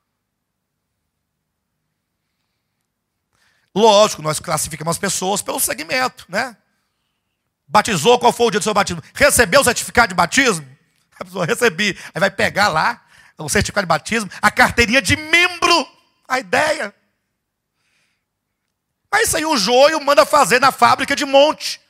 Lógico, nós classificamos as pessoas pelo segmento, né? Batizou, qual foi o dia do seu batismo? Recebeu o certificado de batismo? A pessoa, recebi. Aí vai pegar lá o certificado de batismo, a carteirinha de membro, a ideia. Mas isso aí o joio manda fazer na fábrica de monte.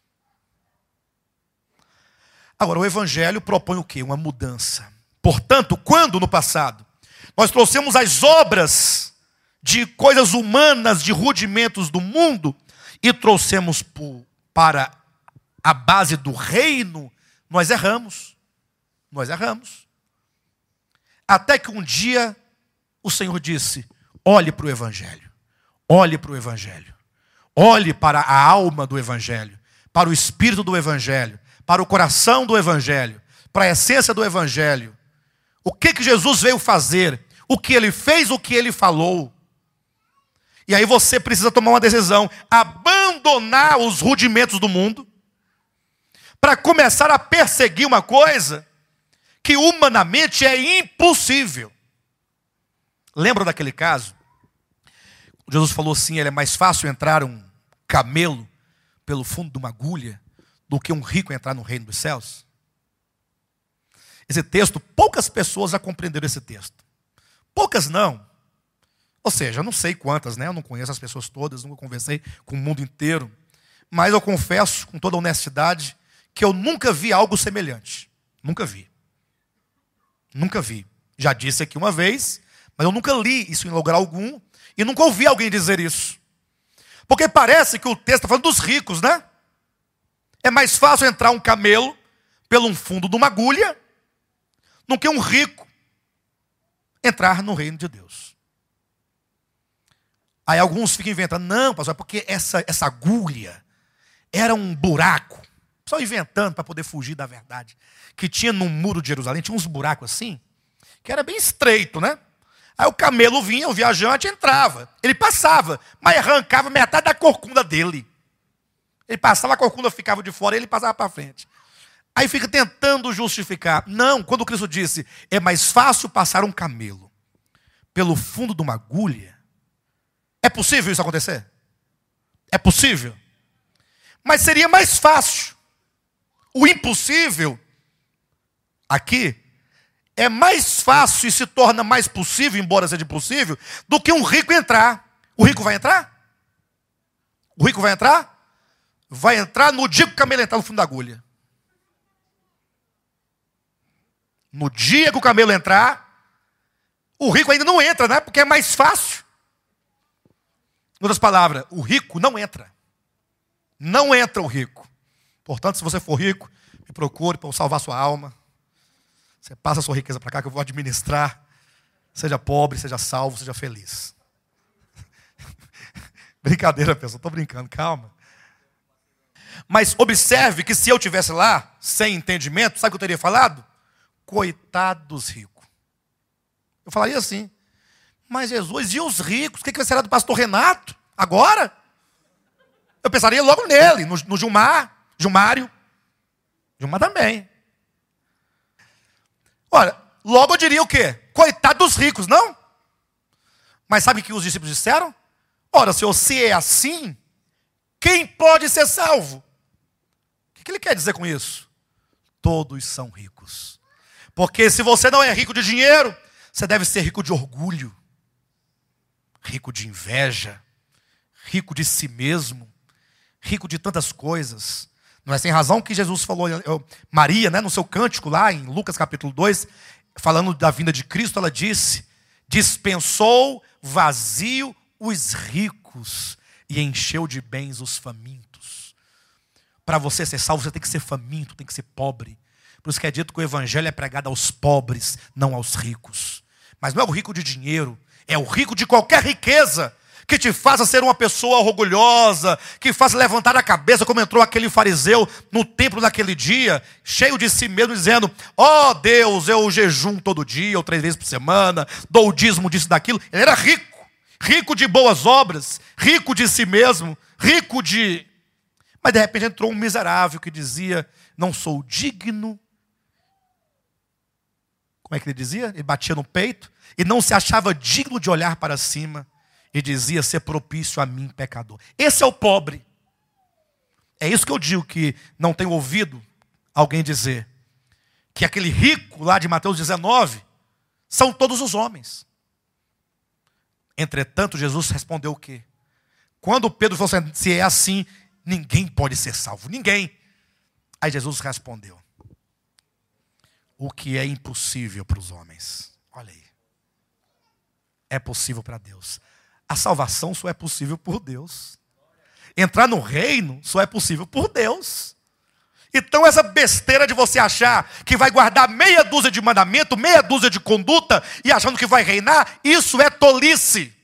Agora, o Evangelho propõe o quê? Uma mudança. Portanto, quando no passado nós trouxemos as obras de coisas humanas, de rudimentos do mundo, e trouxemos para a base do reino, nós erramos. Nós erramos. Até que um dia o Senhor disse, olhe para o Evangelho. Olhe para o Evangelho. Olhe para a alma do Evangelho. Para o espírito do Evangelho. Para o coração do Evangelho. Para a essência do Evangelho. O que Jesus veio fazer? O que ele fez, o que ele falou. E aí você precisa tomar uma decisão. Abandonar os rudimentos do mundo. Para começar a perseguir uma coisa que humanamente é impossível. Lembra daquele caso? Jesus falou assim, é mais fácil entrar um camelo pelo fundo de uma agulha do que um rico entrar no reino dos céus. Esse texto, poucas pessoas já compreenderam esse texto. Poucas não. Ou seja, eu não sei quantas, né? Eu não conheço as pessoas todas, nunca conversei com o mundo inteiro. Mas eu confesso, com toda honestidade, que eu nunca vi algo semelhante. Nunca vi. Nunca vi. Já disse aqui uma vez, mas eu nunca li isso em lugar algum e nunca ouvi alguém dizer isso. Porque parece que o texto está falando dos ricos, né? É mais fácil entrar um camelo pelo fundo de uma agulha do que um rico entrar no reino de Deus. Aí alguns ficam inventando, não, pastor, é porque essa agulha era um buraco. Só inventando para poder fugir da verdade. Que tinha no muro de Jerusalém, tinha uns buracos assim, que era bem estreito, né? Aí o camelo vinha, o viajante entrava. Ele passava, mas arrancava metade da corcunda dele. Ele passava, a corcunda ficava de fora e ele passava para frente. Aí fica tentando justificar. Não, quando Cristo disse, é mais fácil passar um camelo pelo fundo de uma agulha. É possível isso acontecer? É possível. Mas seria mais fácil. O impossível, aqui, é mais fácil e se torna mais possível, embora seja impossível, do que um rico entrar. O rico vai entrar? O rico vai entrar? Vai entrar no dia que o camelo entrar no fundo da agulha. No dia que o camelo entrar, o rico ainda não entra, né? Porque é mais fácil. Em outras palavras, o rico não entra. Não entra o rico. Portanto, se você for rico, me procure para eu salvar sua alma. Você passa a sua riqueza para cá que eu vou administrar. Seja pobre, seja salvo, seja feliz. Brincadeira, pessoal. Estou brincando, calma. Mas observe que se eu estivesse lá, sem entendimento, sabe o que eu teria falado? Coitado dos ricos. Eu falaria assim. Mas Jesus, e os ricos? O que será do pastor Renato? Agora? Eu pensaria logo nele, no Gilmário. Gilmar também. Ora, logo eu diria o quê? Coitado dos ricos, não? Mas sabe o que os discípulos disseram? Ora, Senhor, se é assim, quem pode ser salvo? O que ele quer dizer com isso? Todos são ricos. Porque se você não é rico de dinheiro, você deve ser rico de orgulho, rico de inveja, rico de si mesmo, rico de tantas coisas. Não é sem razão que Jesus falou, Maria, né, no seu cântico lá em Lucas capítulo 2, falando da vinda de Cristo, ela disse, dispensou vazio os ricos e encheu de bens os famintos. Para você ser salvo, você tem que ser faminto, tem que ser pobre. Por isso que é dito que o evangelho é pregado aos pobres, não aos ricos. Mas não é o rico de dinheiro, é o rico de qualquer riqueza, que te faça ser uma pessoa orgulhosa, que faça levantar a cabeça, como entrou aquele fariseu no templo naquele dia, cheio de si mesmo, dizendo, ó Deus, eu jejum todo dia, ou 3 vezes por semana, dou o dízimo disso, daquilo. Ele era rico, rico de boas obras, rico de si mesmo, rico de... Mas de repente entrou um miserável que dizia, não sou digno. Como é que ele dizia? Ele batia no peito e não se achava digno de olhar para cima. E dizia ser propício a mim, pecador. Esse é o pobre. É isso que eu digo, que não tenho ouvido alguém dizer. Que aquele rico lá de Mateus 19, são todos os homens. Entretanto, Jesus respondeu o quê? Quando Pedro falou assim, se é assim, ninguém pode ser salvo. Ninguém. Aí Jesus respondeu. O que é impossível para os homens. Olha aí. É possível para Deus. A salvação só é possível por Deus. Entrar no reino só é possível por Deus. Então essa besteira de você achar que vai guardar meia dúzia de mandamento, meia dúzia de conduta e achando que vai reinar, isso é tolice.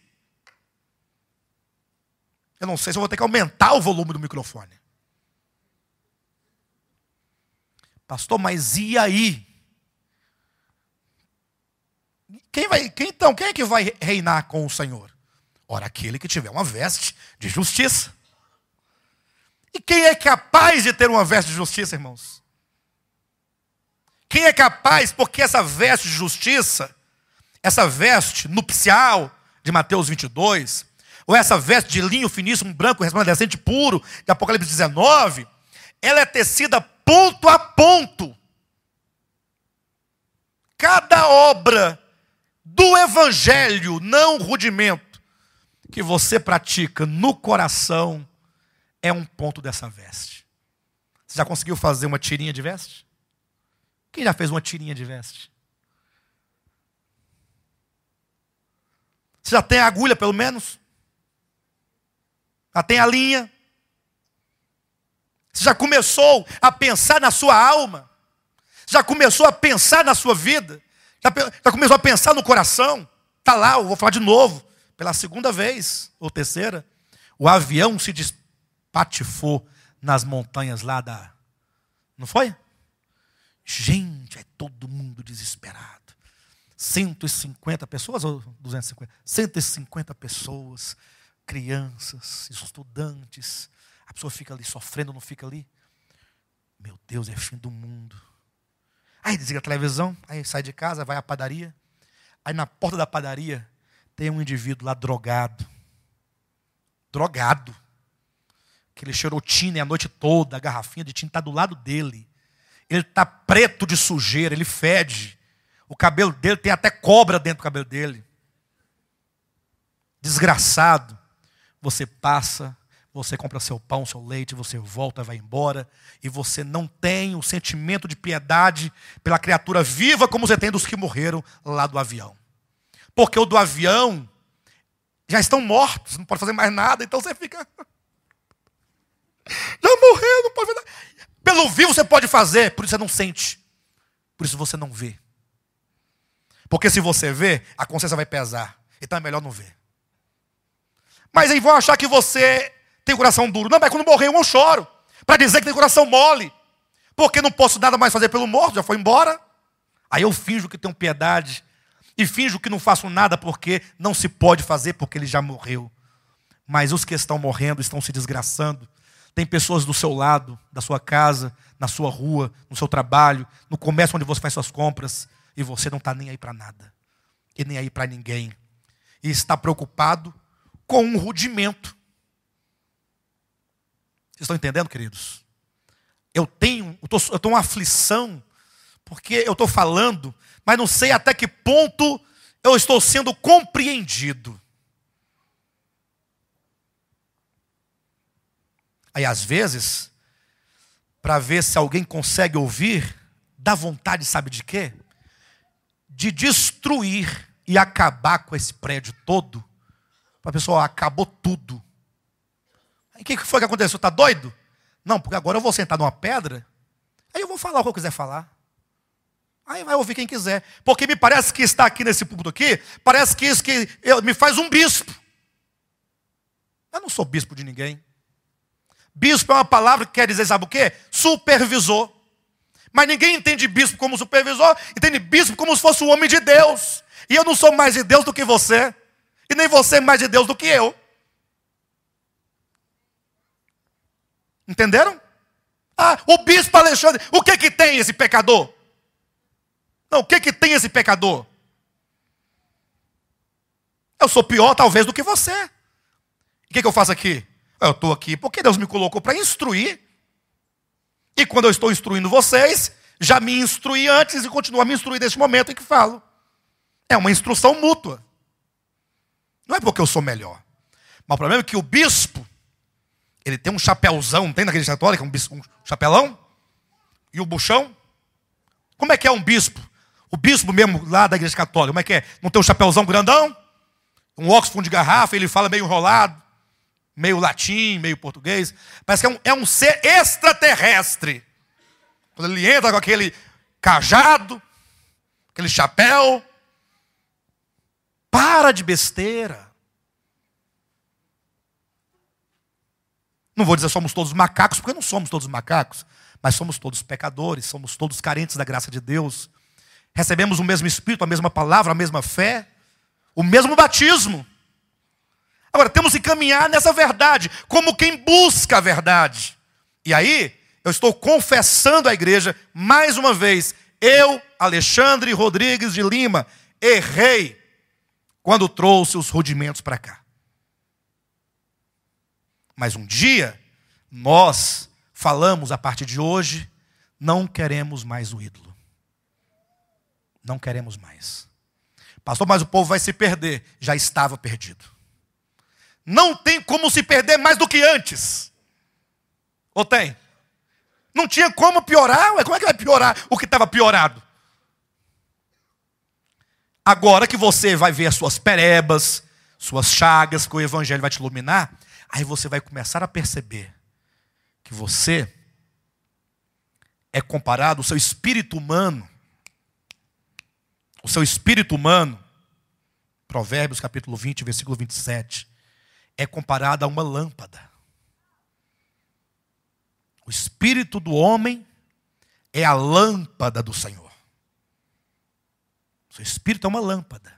Eu não sei se eu vou ter que aumentar o volume do microfone. Pastor, mas e aí? Quem é que vai reinar com o Senhor? Ora, aquele que tiver uma veste de justiça. E quem é capaz de ter uma veste de justiça, irmãos? Quem é capaz, porque essa veste de justiça, essa veste nupcial de Mateus 22, ou essa veste de linho finíssimo, branco, resplandecente, puro, de Apocalipse 19, ela é tecida ponto a ponto. Cada obra do evangelho, não rudimento, que você pratica no coração é um ponto dessa veste. Você já conseguiu fazer uma tirinha de veste? Quem já fez uma tirinha de veste? Você já tem a agulha, pelo menos? Já tem a linha? Você já começou a pensar na sua alma? Já começou a pensar na sua vida? Já começou a pensar no coração? Está lá, eu vou falar de novo. Pela segunda vez, ou terceira, o avião se despatifou nas montanhas lá da... Não foi? Gente, é todo mundo desesperado. 150 pessoas ou 250? 150 pessoas, crianças, estudantes. A pessoa fica ali sofrendo, não fica ali? Meu Deus, é fim do mundo. Aí desliga a televisão, aí sai de casa, vai à padaria. Aí na porta da padaria tem um indivíduo lá drogado. Drogado. Que ele cheirou tine a noite toda, a garrafinha de tine está do lado dele. Ele está preto de sujeira, ele fede. O cabelo dele tem até cobra dentro do cabelo dele. Desgraçado. Você passa, você compra seu pão, seu leite, você volta, vai embora, e você não tem o sentimento de piedade pela criatura viva como você tem dos que morreram lá do avião. Porque o do avião já estão mortos, não pode fazer mais nada, então você fica... Já morreu, não pode fazer nada. Pelo vivo você pode fazer, por isso você não sente. Por isso você não vê. Porque se você vê, a consciência vai pesar. Então é melhor não ver. Mas aí vão achar que você tem coração duro. Não, mas quando morrer eu choro. Para dizer que tem coração mole. Porque não posso nada mais fazer pelo morto, já foi embora. Aí eu finjo que tenho piedade. E finjo que não faço nada porque não se pode fazer porque ele já morreu. Mas os que estão morrendo estão se desgraçando. Tem pessoas do seu lado, da sua casa, na sua rua, no seu trabalho, no comércio onde você faz suas compras. E você não está nem aí para nada. E nem aí para ninguém. E está preocupado com um rudimento. Vocês estão entendendo, queridos? Eu tenho uma aflição, porque eu estou falando, mas não sei até que ponto eu estou sendo compreendido. Aí, às vezes, para ver se alguém consegue ouvir, dá vontade, sabe de quê? De destruir e acabar com esse prédio todo. Para a pessoa, acabou tudo. O que foi que aconteceu? Está doido? Não, porque agora eu vou sentar numa pedra, aí eu vou falar o que eu quiser falar. Aí vai ouvir quem quiser. Porque me parece que está aqui nesse púlpito aqui, parece que isso me faz um bispo. Eu não sou bispo de ninguém. Bispo é uma palavra que quer dizer, sabe o quê? Supervisor. Mas ninguém entende bispo como supervisor, entende bispo como se fosse o homem de Deus. E eu não sou mais de Deus do que você. E nem você é mais de Deus do que eu. Entenderam? Ah, o bispo Alexandre, o que tem esse pecador? Não, o que tem esse pecador? Eu sou pior talvez do que você. O que eu faço aqui? Eu estou aqui porque Deus me colocou para instruir. E quando eu estou instruindo vocês, já me instruí antes e continuo a me instruir neste momento em que falo. É uma instrução mútua. Não é porque eu sou melhor. Mas o problema é que o bispo, ele tem um chapéuzão, tem naquele católico, um chapelão? E o buchão? Como é que é um bispo? O bispo mesmo lá da igreja católica, como é que é? Não tem um chapéuzão grandão? Um óculos fundo de garrafa, ele fala meio enrolado, meio latim, meio português. Parece que é um ser extraterrestre. Quando ele entra com aquele cajado, aquele chapéu. Para de besteira. Não vou dizer somos todos macacos, porque não somos todos macacos. Mas somos todos pecadores, somos todos carentes da graça de Deus. Recebemos o mesmo Espírito, a mesma palavra, a mesma fé, o mesmo batismo. Agora, temos que caminhar nessa verdade, como quem busca a verdade. E aí, eu estou confessando à igreja, mais uma vez, eu, Alexandre Rodrigues de Lima, errei quando trouxe os rudimentos para cá. Mas um dia, nós falamos a partir de hoje, não queremos mais o ídolo. Não queremos mais. Pastor, mas o povo vai se perder. Já estava perdido. Não tem como se perder mais do que antes. Ou tem? Não tinha como piorar. Ué, como é que vai piorar o que estava piorado? Agora que você vai ver as suas perebas, suas chagas, que o evangelho vai te iluminar, aí você vai começar a perceber que você é comparado, o seu espírito humano, Provérbios capítulo 20, versículo 27, é comparado a uma lâmpada. O espírito do homem é a lâmpada do Senhor. O seu espírito é uma lâmpada.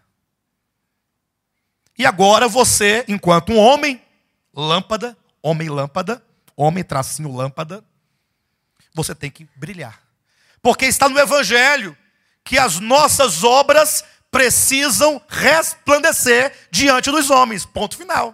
E agora você, enquanto um homem, lâmpada, homem tracinho lâmpada, você tem que brilhar. Porque está no evangelho que as nossas obras precisam resplandecer diante dos homens. Ponto final.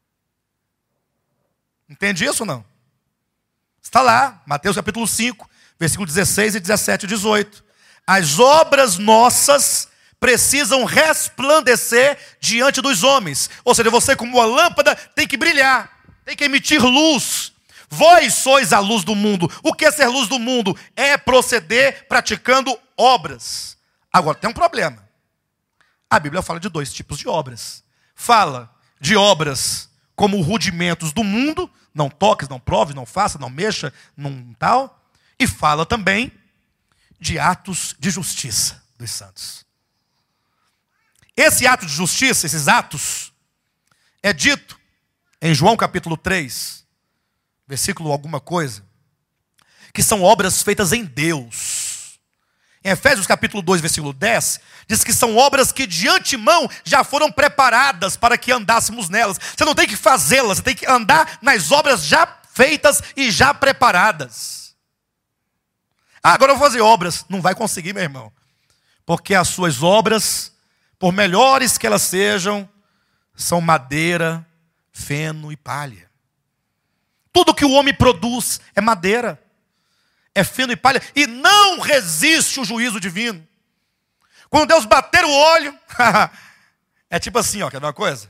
Entende isso ou não? Está lá, Mateus capítulo 5, versículo 16 e 17 e 18. As obras nossas precisam resplandecer diante dos homens. Ou seja, você como uma lâmpada tem que brilhar. tem que emitir luz. Vós sois a luz do mundo. O que é ser luz do mundo? É proceder praticando obras. Agora, tem um problema. A Bíblia fala de 2 tipos de obras. Fala de obras como rudimentos do mundo, não toques, não prove, não faça, não mexa, não tal. E fala também de atos de justiça dos santos. Esse ato de justiça, esses atos, é dito em João capítulo 3, versículo alguma coisa, que são obras feitas em Deus. Em Efésios capítulo 2, versículo 10, diz que são obras que de antemão já foram preparadas para que andássemos nelas. Você não tem que fazê-las, você tem que andar nas obras já feitas e já preparadas. Agora eu vou fazer obras. Não vai conseguir, meu irmão. Porque as suas obras, por melhores que elas sejam, são madeira, feno e palha. Tudo que o homem produz é madeira, é feno e palha, e não resiste o juízo divino. Quando Deus bater o olho, é tipo assim, ó, quer ver uma coisa?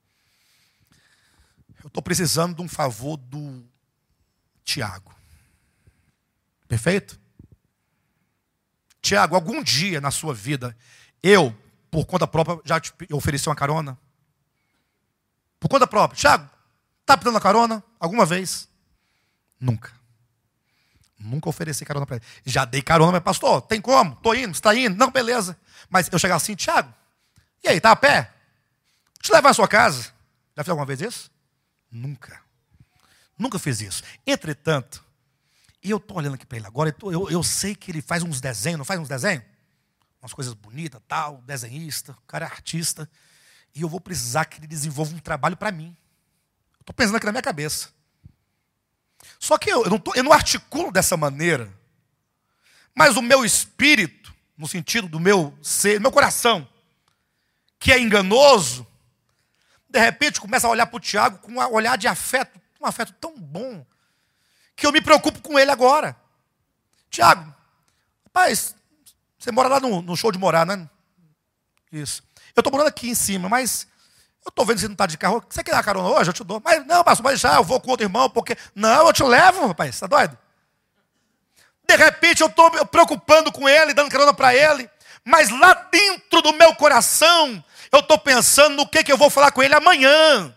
Eu estou precisando de um favor do Tiago. Perfeito? Tiago, algum dia na sua vida, eu, por conta própria, já te ofereci uma carona? Por conta própria. Tiago, está pedindo uma carona alguma vez? Nunca. Nunca ofereci carona para ele. Já dei carona, mas pastor, tem como? Estou indo, você está indo? Não, beleza. Mas eu chegar assim, Tiago, e aí, tá a pé? Vou te levar à sua casa. Já fez alguma vez isso? Nunca. Nunca fiz isso. Entretanto, e eu estou olhando aqui para ele agora, eu sei que ele faz uns desenhos, não faz uns desenhos? Umas coisas bonitas, tal, desenhista, o cara é artista. E eu vou precisar que ele desenvolva um trabalho para mim. Estou pensando aqui na minha cabeça. Só que eu não articulo dessa maneira. Mas o meu espírito, no sentido do meu ser, do meu coração, que é enganoso, de repente começa a olhar para o Tiago com um olhar de afeto, um afeto tão bom, que eu me preocupo com ele agora. Tiago, rapaz, você mora lá no show de morar, né? Isso. Eu estou morando aqui em cima, mas eu estou vendo que você não está de carro. Você quer dar carona hoje? Eu te dou. Mas não, pastor, mas já eu vou com outro irmão, porque... Não, eu te levo, rapaz, você está doido? De repente eu estou me preocupando com ele, dando carona para ele, mas lá dentro do meu coração, eu estou pensando no que eu vou falar com ele amanhã.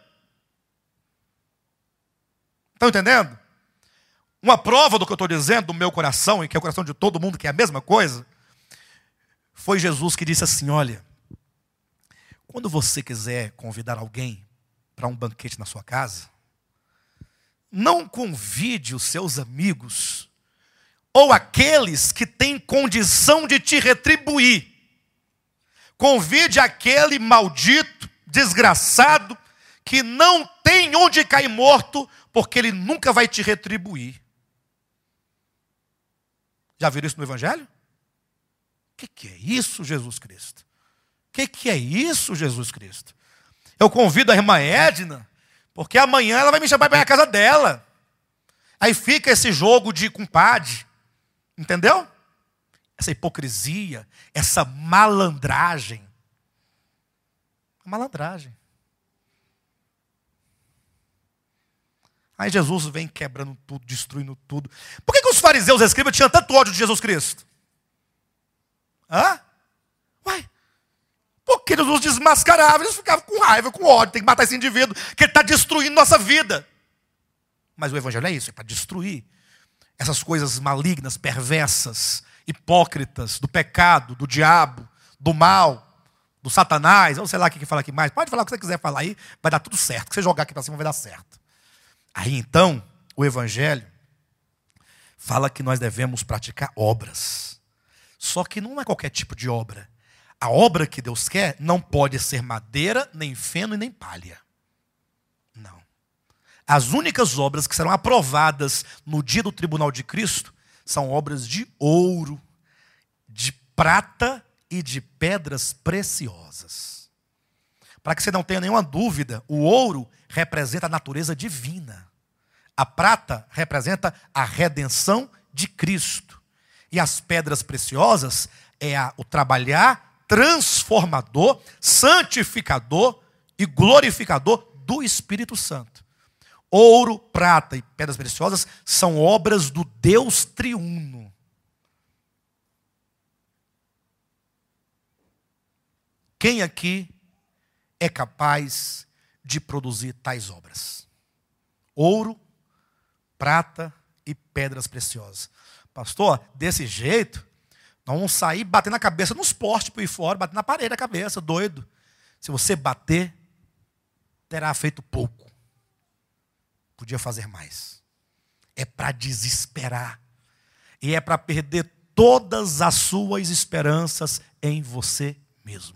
Estão entendendo? Uma prova do que eu estou dizendo, do meu coração, e que é o coração de todo mundo, que é a mesma coisa, foi Jesus que disse assim, olha, quando você quiser convidar alguém para um banquete na sua casa, não convide os seus amigos ou aqueles que têm condição de te retribuir. Convide aquele maldito, desgraçado, que não tem onde cair morto, porque ele nunca vai te retribuir. Já viram isso no Evangelho? O que é isso, Jesus Cristo? O que é isso, Jesus Cristo? Eu convido a irmã Edna, porque amanhã ela vai me chamar para ir à casa dela. Aí fica esse jogo de compadre. Entendeu? Essa hipocrisia, essa malandragem. Malandragem. Aí Jesus vem quebrando tudo, destruindo tudo. Por que os fariseus e escribas tinham tanto ódio de Jesus Cristo? Hã? Uai. Porque Jesus desmascarava, eles ficavam com raiva, com ódio. Tem que matar esse indivíduo, que ele está destruindo nossa vida. Mas o Evangelho é isso, é para destruir essas coisas malignas, perversas, hipócritas, do pecado, do diabo, do mal, do Satanás, ou sei lá o que fala aqui mais. Pode falar o que você quiser falar aí, vai dar tudo certo. O que você jogar aqui para cima vai dar certo. Aí então, o Evangelho fala que nós devemos praticar obras. Só que não é qualquer tipo de obra. A obra que Deus quer não pode ser madeira, nem feno e nem palha. Não. As únicas obras que serão aprovadas no dia do tribunal de Cristo são obras de ouro, de prata e de pedras preciosas. Para que você não tenha nenhuma dúvida, o ouro representa a natureza divina. A prata representa a redenção de Cristo. E as pedras preciosas é o trabalhar transformador, santificador e glorificador do Espírito Santo. Ouro, prata e pedras preciosas são obras do Deus triuno. Quem aqui é capaz de produzir tais obras? Ouro, prata e pedras preciosas. Pastor, desse jeito, nós vamos sair batendo a cabeça nos postes por aí fora, batendo na parede a cabeça, doido. Se você bater, terá feito pouco. Podia fazer mais. É para desesperar. E é para perder todas as suas esperanças em você mesmo.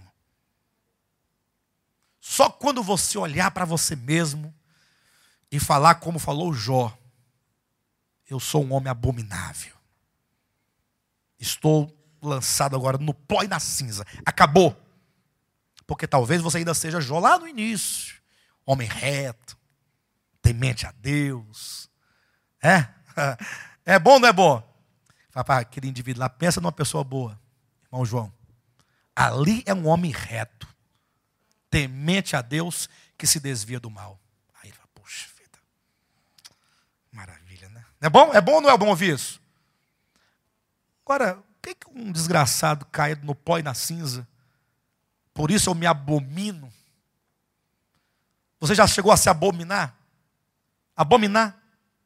Só quando você olhar para você mesmo e falar como falou Jó: eu sou um homem abominável. Estou lançado agora no pó e na cinza. Acabou. Porque talvez você ainda seja Jó lá no início. Homem reto, temente a Deus. É bom ou não é bom? Papai, aquele indivíduo lá, pensa numa pessoa boa. Irmão João, ali é um homem reto, temente a Deus, que se desvia do mal. Aí ele fala, poxa vida, maravilha, né? É bom? É bom ou não é bom ouvir isso? Agora, por que um desgraçado cai no pó e na cinza? Por isso eu me abomino. Você já chegou a se abominar? Abominar?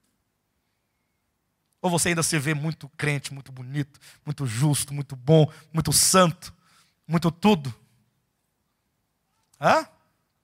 Ou você ainda se vê muito crente, muito bonito, muito justo, muito bom, muito santo, muito tudo? Hã?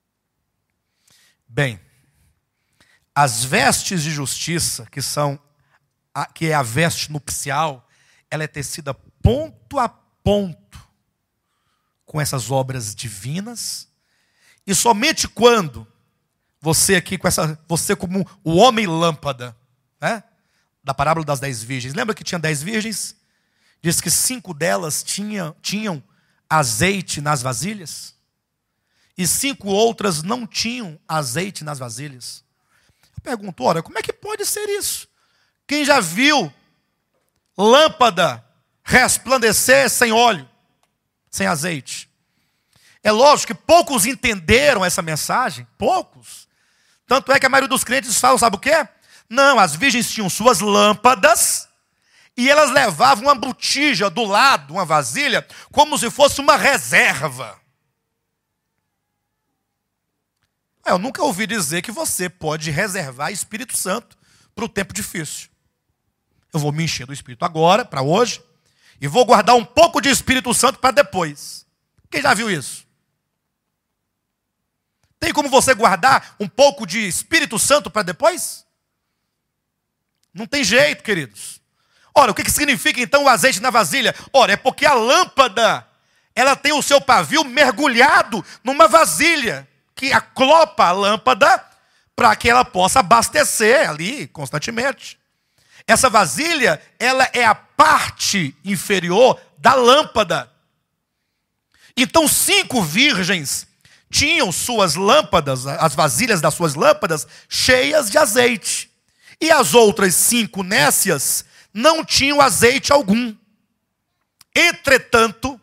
Bem, as vestes de justiça, que é a veste nupcial, ela é tecida ponto a ponto com essas obras divinas. E somente quando você como o homem lâmpada, né? Da parábola das 10 virgens. Lembra que tinha 10 virgens? Diz que 5 delas tinham azeite nas vasilhas. E 5 outras não tinham azeite nas vasilhas. Eu pergunto, ora, como é que pode ser isso? Quem já viu lâmpada resplandecer sem óleo, sem azeite? É lógico que poucos entenderam essa mensagem. Poucos. Tanto é que a maioria dos crentes falam, sabe o quê? Não, as virgens tinham suas lâmpadas e elas levavam uma botija do lado, uma vasilha, como se fosse uma reserva. Eu nunca ouvi dizer que você pode reservar Espírito Santo para o tempo difícil. Eu vou me encher do Espírito agora, para hoje, e vou guardar um pouco de Espírito Santo para depois. Quem já viu isso? Tem como você guardar um pouco de Espírito Santo para depois? Não tem jeito, queridos. Ora, o que significa então o azeite na vasilha? Ora, é porque a lâmpada, ela tem o seu pavio mergulhado numa vasilha, que aclopa a lâmpada para que ela possa abastecer ali constantemente. Essa vasilha, ela é a parte inferior da lâmpada. Então 5 virgens tinham suas lâmpadas, as vasilhas das suas lâmpadas, cheias de azeite. E as outras 5 nécias não tinham azeite algum. Entretanto,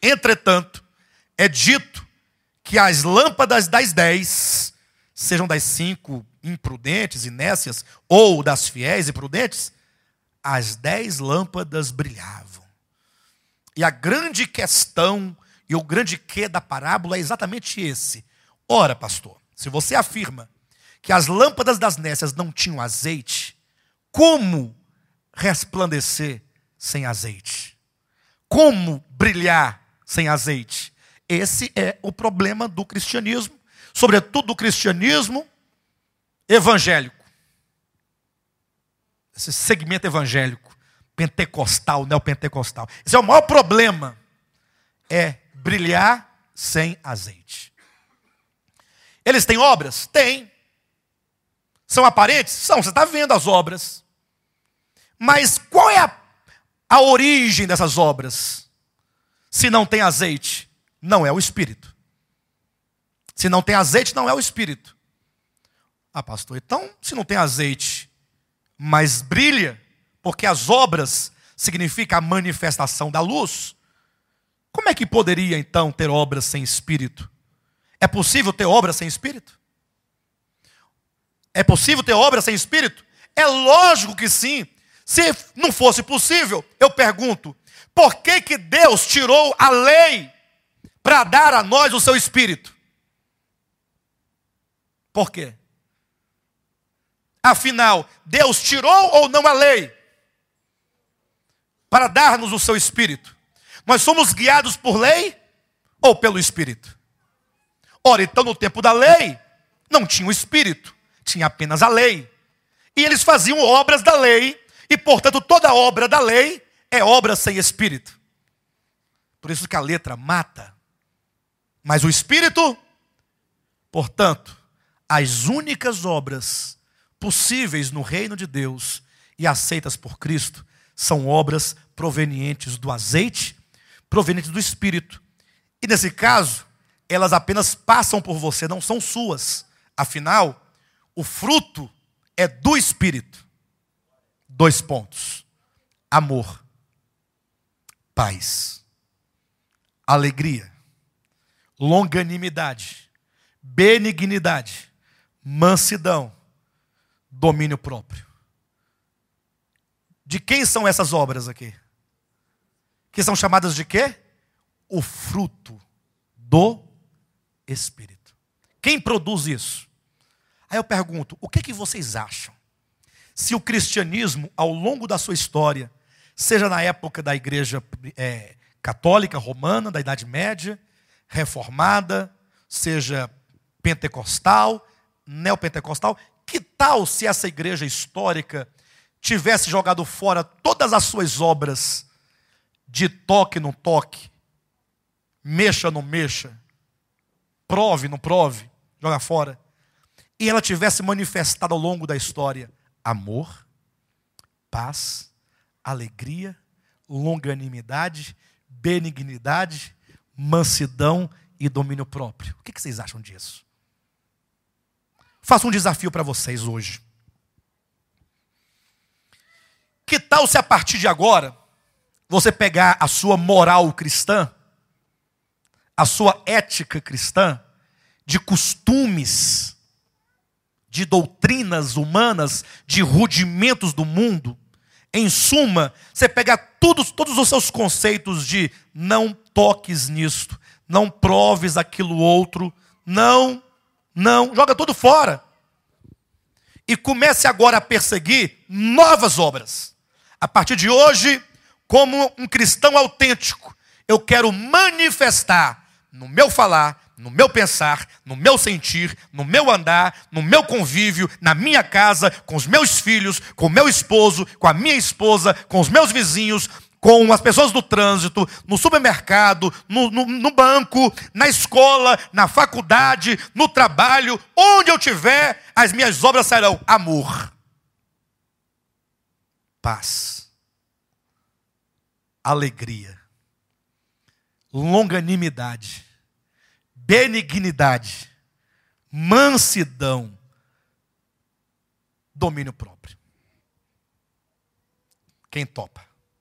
é dito que as lâmpadas das 10, sejam das 5 imprudentes e nécias, ou das fiéis e prudentes, as 10 lâmpadas brilhavam. E a grande questão e o grande quê da parábola é exatamente esse. Ora, pastor, se você afirma que as lâmpadas das nécias não tinham azeite, como resplandecer sem azeite? Como brilhar sem azeite? Esse é o problema do cristianismo, sobretudo do cristianismo evangélico. Esse segmento evangélico, pentecostal, neopentecostal. Esse é o maior problema, é brilhar sem azeite. Eles têm obras? Têm. São aparentes? São, você está vendo as obras. Mas qual é a origem dessas obras? Se não tem azeite, não é o Espírito. Se não tem azeite, não é o Espírito. Ah, pastor, então, se não tem azeite, mas brilha, porque as obras significam a manifestação da luz, como é que poderia, então, ter obras sem Espírito? É possível ter obras sem Espírito? É possível ter obra sem espírito? É lógico que sim. Se não fosse possível, eu pergunto, por que que Deus tirou a lei para dar a nós o seu espírito? Por quê? Afinal, Deus tirou ou não a lei para dar-nos o seu espírito? Nós somos guiados por lei ou pelo espírito? Ora, então no tempo da lei, não tinha o espírito, tinha apenas a lei. E eles faziam obras da lei, e portanto toda obra da lei é obra sem espírito. Por isso que a letra mata. Mas o espírito, portanto, as únicas obras possíveis no reino de Deus e aceitas por Cristo são obras provenientes do azeite, provenientes do espírito. E nesse caso, elas apenas passam por você, não são suas. Afinal, o fruto é do espírito. 2 pontos. Amor, paz, alegria, longanimidade, benignidade, mansidão, domínio próprio. De quem são essas obras aqui? Que são chamadas de quê? O fruto do Espírito. Quem produz isso? Aí eu pergunto, o que vocês acham? Se o cristianismo, ao longo da sua história, seja na época da igreja católica, romana, da Idade Média, reformada, seja pentecostal, neopentecostal, que tal se essa igreja histórica tivesse jogado fora todas as suas obras de toque no toque, mexa no mexa, prove no prove, joga fora, e ela tivesse manifestado ao longo da história amor, paz, alegria, longanimidade, benignidade, mansidão e domínio próprio? O que vocês acham disso? Faço um desafio para vocês hoje. Que tal se a partir de agora você pegar a sua moral cristã, a sua ética cristã, de costumes, de doutrinas humanas, de rudimentos do mundo, em suma, você pegar todos os seus conceitos de não toques nisto, não proves aquilo outro, não, joga tudo fora. E comece agora a perseguir novas obras. A partir de hoje, como um cristão autêntico, eu quero manifestar no meu falar, no meu pensar, no meu sentir, no meu andar, no meu convívio, na minha casa, com os meus filhos, com o meu esposo, com a minha esposa, com os meus vizinhos, com as pessoas do trânsito, no supermercado, no banco, na escola, na faculdade, no trabalho, onde eu estiver, as minhas obras serão amor, paz, alegria, longanimidade, benignidade, mansidão, domínio próprio. Quem topa?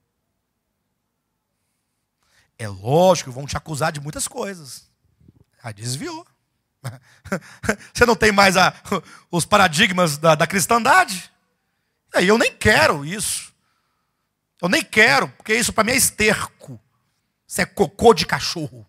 É lógico, vão te acusar de muitas coisas. Desviou. Você não tem mais os paradigmas da cristandade? Aí eu nem quero isso. Eu nem quero, porque isso para mim é esterco. Isso é cocô de cachorro.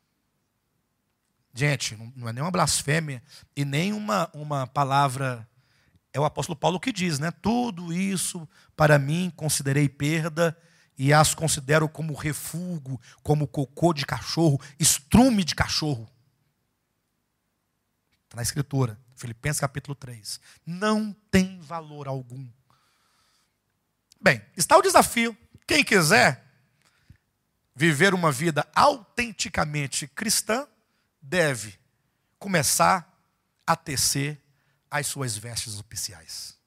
Gente, não é nem uma blasfêmia e nem uma palavra. É o apóstolo Paulo que diz, né? Tudo isso para mim considerei perda e as considero como refúgio, como cocô de cachorro, estrume de cachorro. Está na Escritura, Filipenses capítulo 3. Não tem valor algum. Bem, está o desafio. Quem quiser viver uma vida autenticamente cristã, deve começar a tecer as suas vestes nupciais.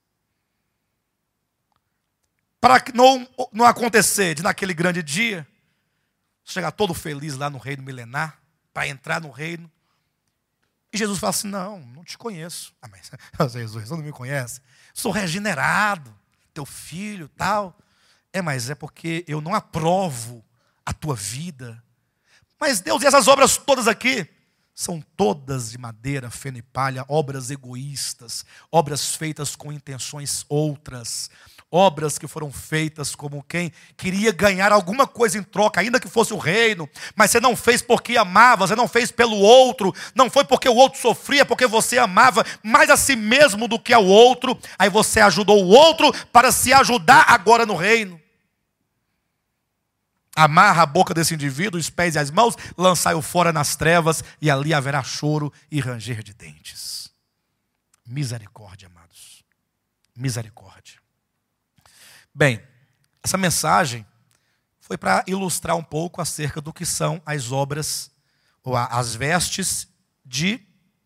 Para que não acontecer de naquele grande dia, chegar todo feliz lá no reino milenar, para entrar no reino, e Jesus fala assim, não te conheço. Mas Jesus, você não me conhece? Sou regenerado, teu filho, tal. Mas é porque eu não aprovo a tua vida. Mas Deus, e essas obras todas aqui são todas de madeira, feno e palha, obras egoístas, obras feitas com intenções outras, obras que foram feitas como quem queria ganhar alguma coisa em troca, ainda que fosse o reino, mas você não fez porque amava, você não fez pelo outro, não foi porque o outro sofria, porque você amava mais a si mesmo do que ao outro, aí você ajudou o outro para se ajudar agora no reino. Amarra a boca desse indivíduo, os pés e as mãos, lançai-o fora nas trevas, e ali haverá choro e ranger de dentes. Misericórdia, amados. Misericórdia. Bem, essa mensagem foi para ilustrar um pouco acerca do que são as obras, ou as vestes de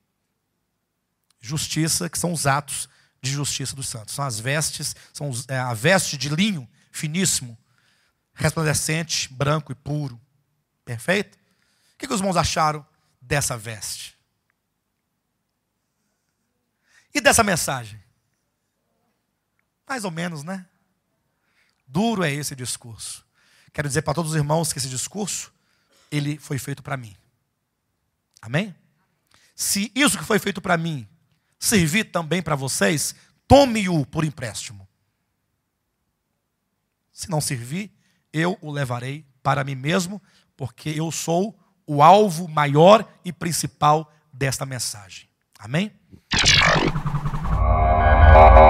justiça, que são os atos de justiça dos santos. São as vestes, são a veste de linho finíssimo, resplandecente, branco e puro. Perfeito? O que os irmãos acharam dessa veste? E dessa mensagem? Mais ou menos, né? Duro é esse discurso. Quero dizer para todos os irmãos que esse discurso, ele foi feito para mim. Amém? Se isso que foi feito para mim servir também para vocês, tome-o por empréstimo. Se não servir, eu o levarei para mim mesmo, porque eu sou o alvo maior e principal desta mensagem. Amém?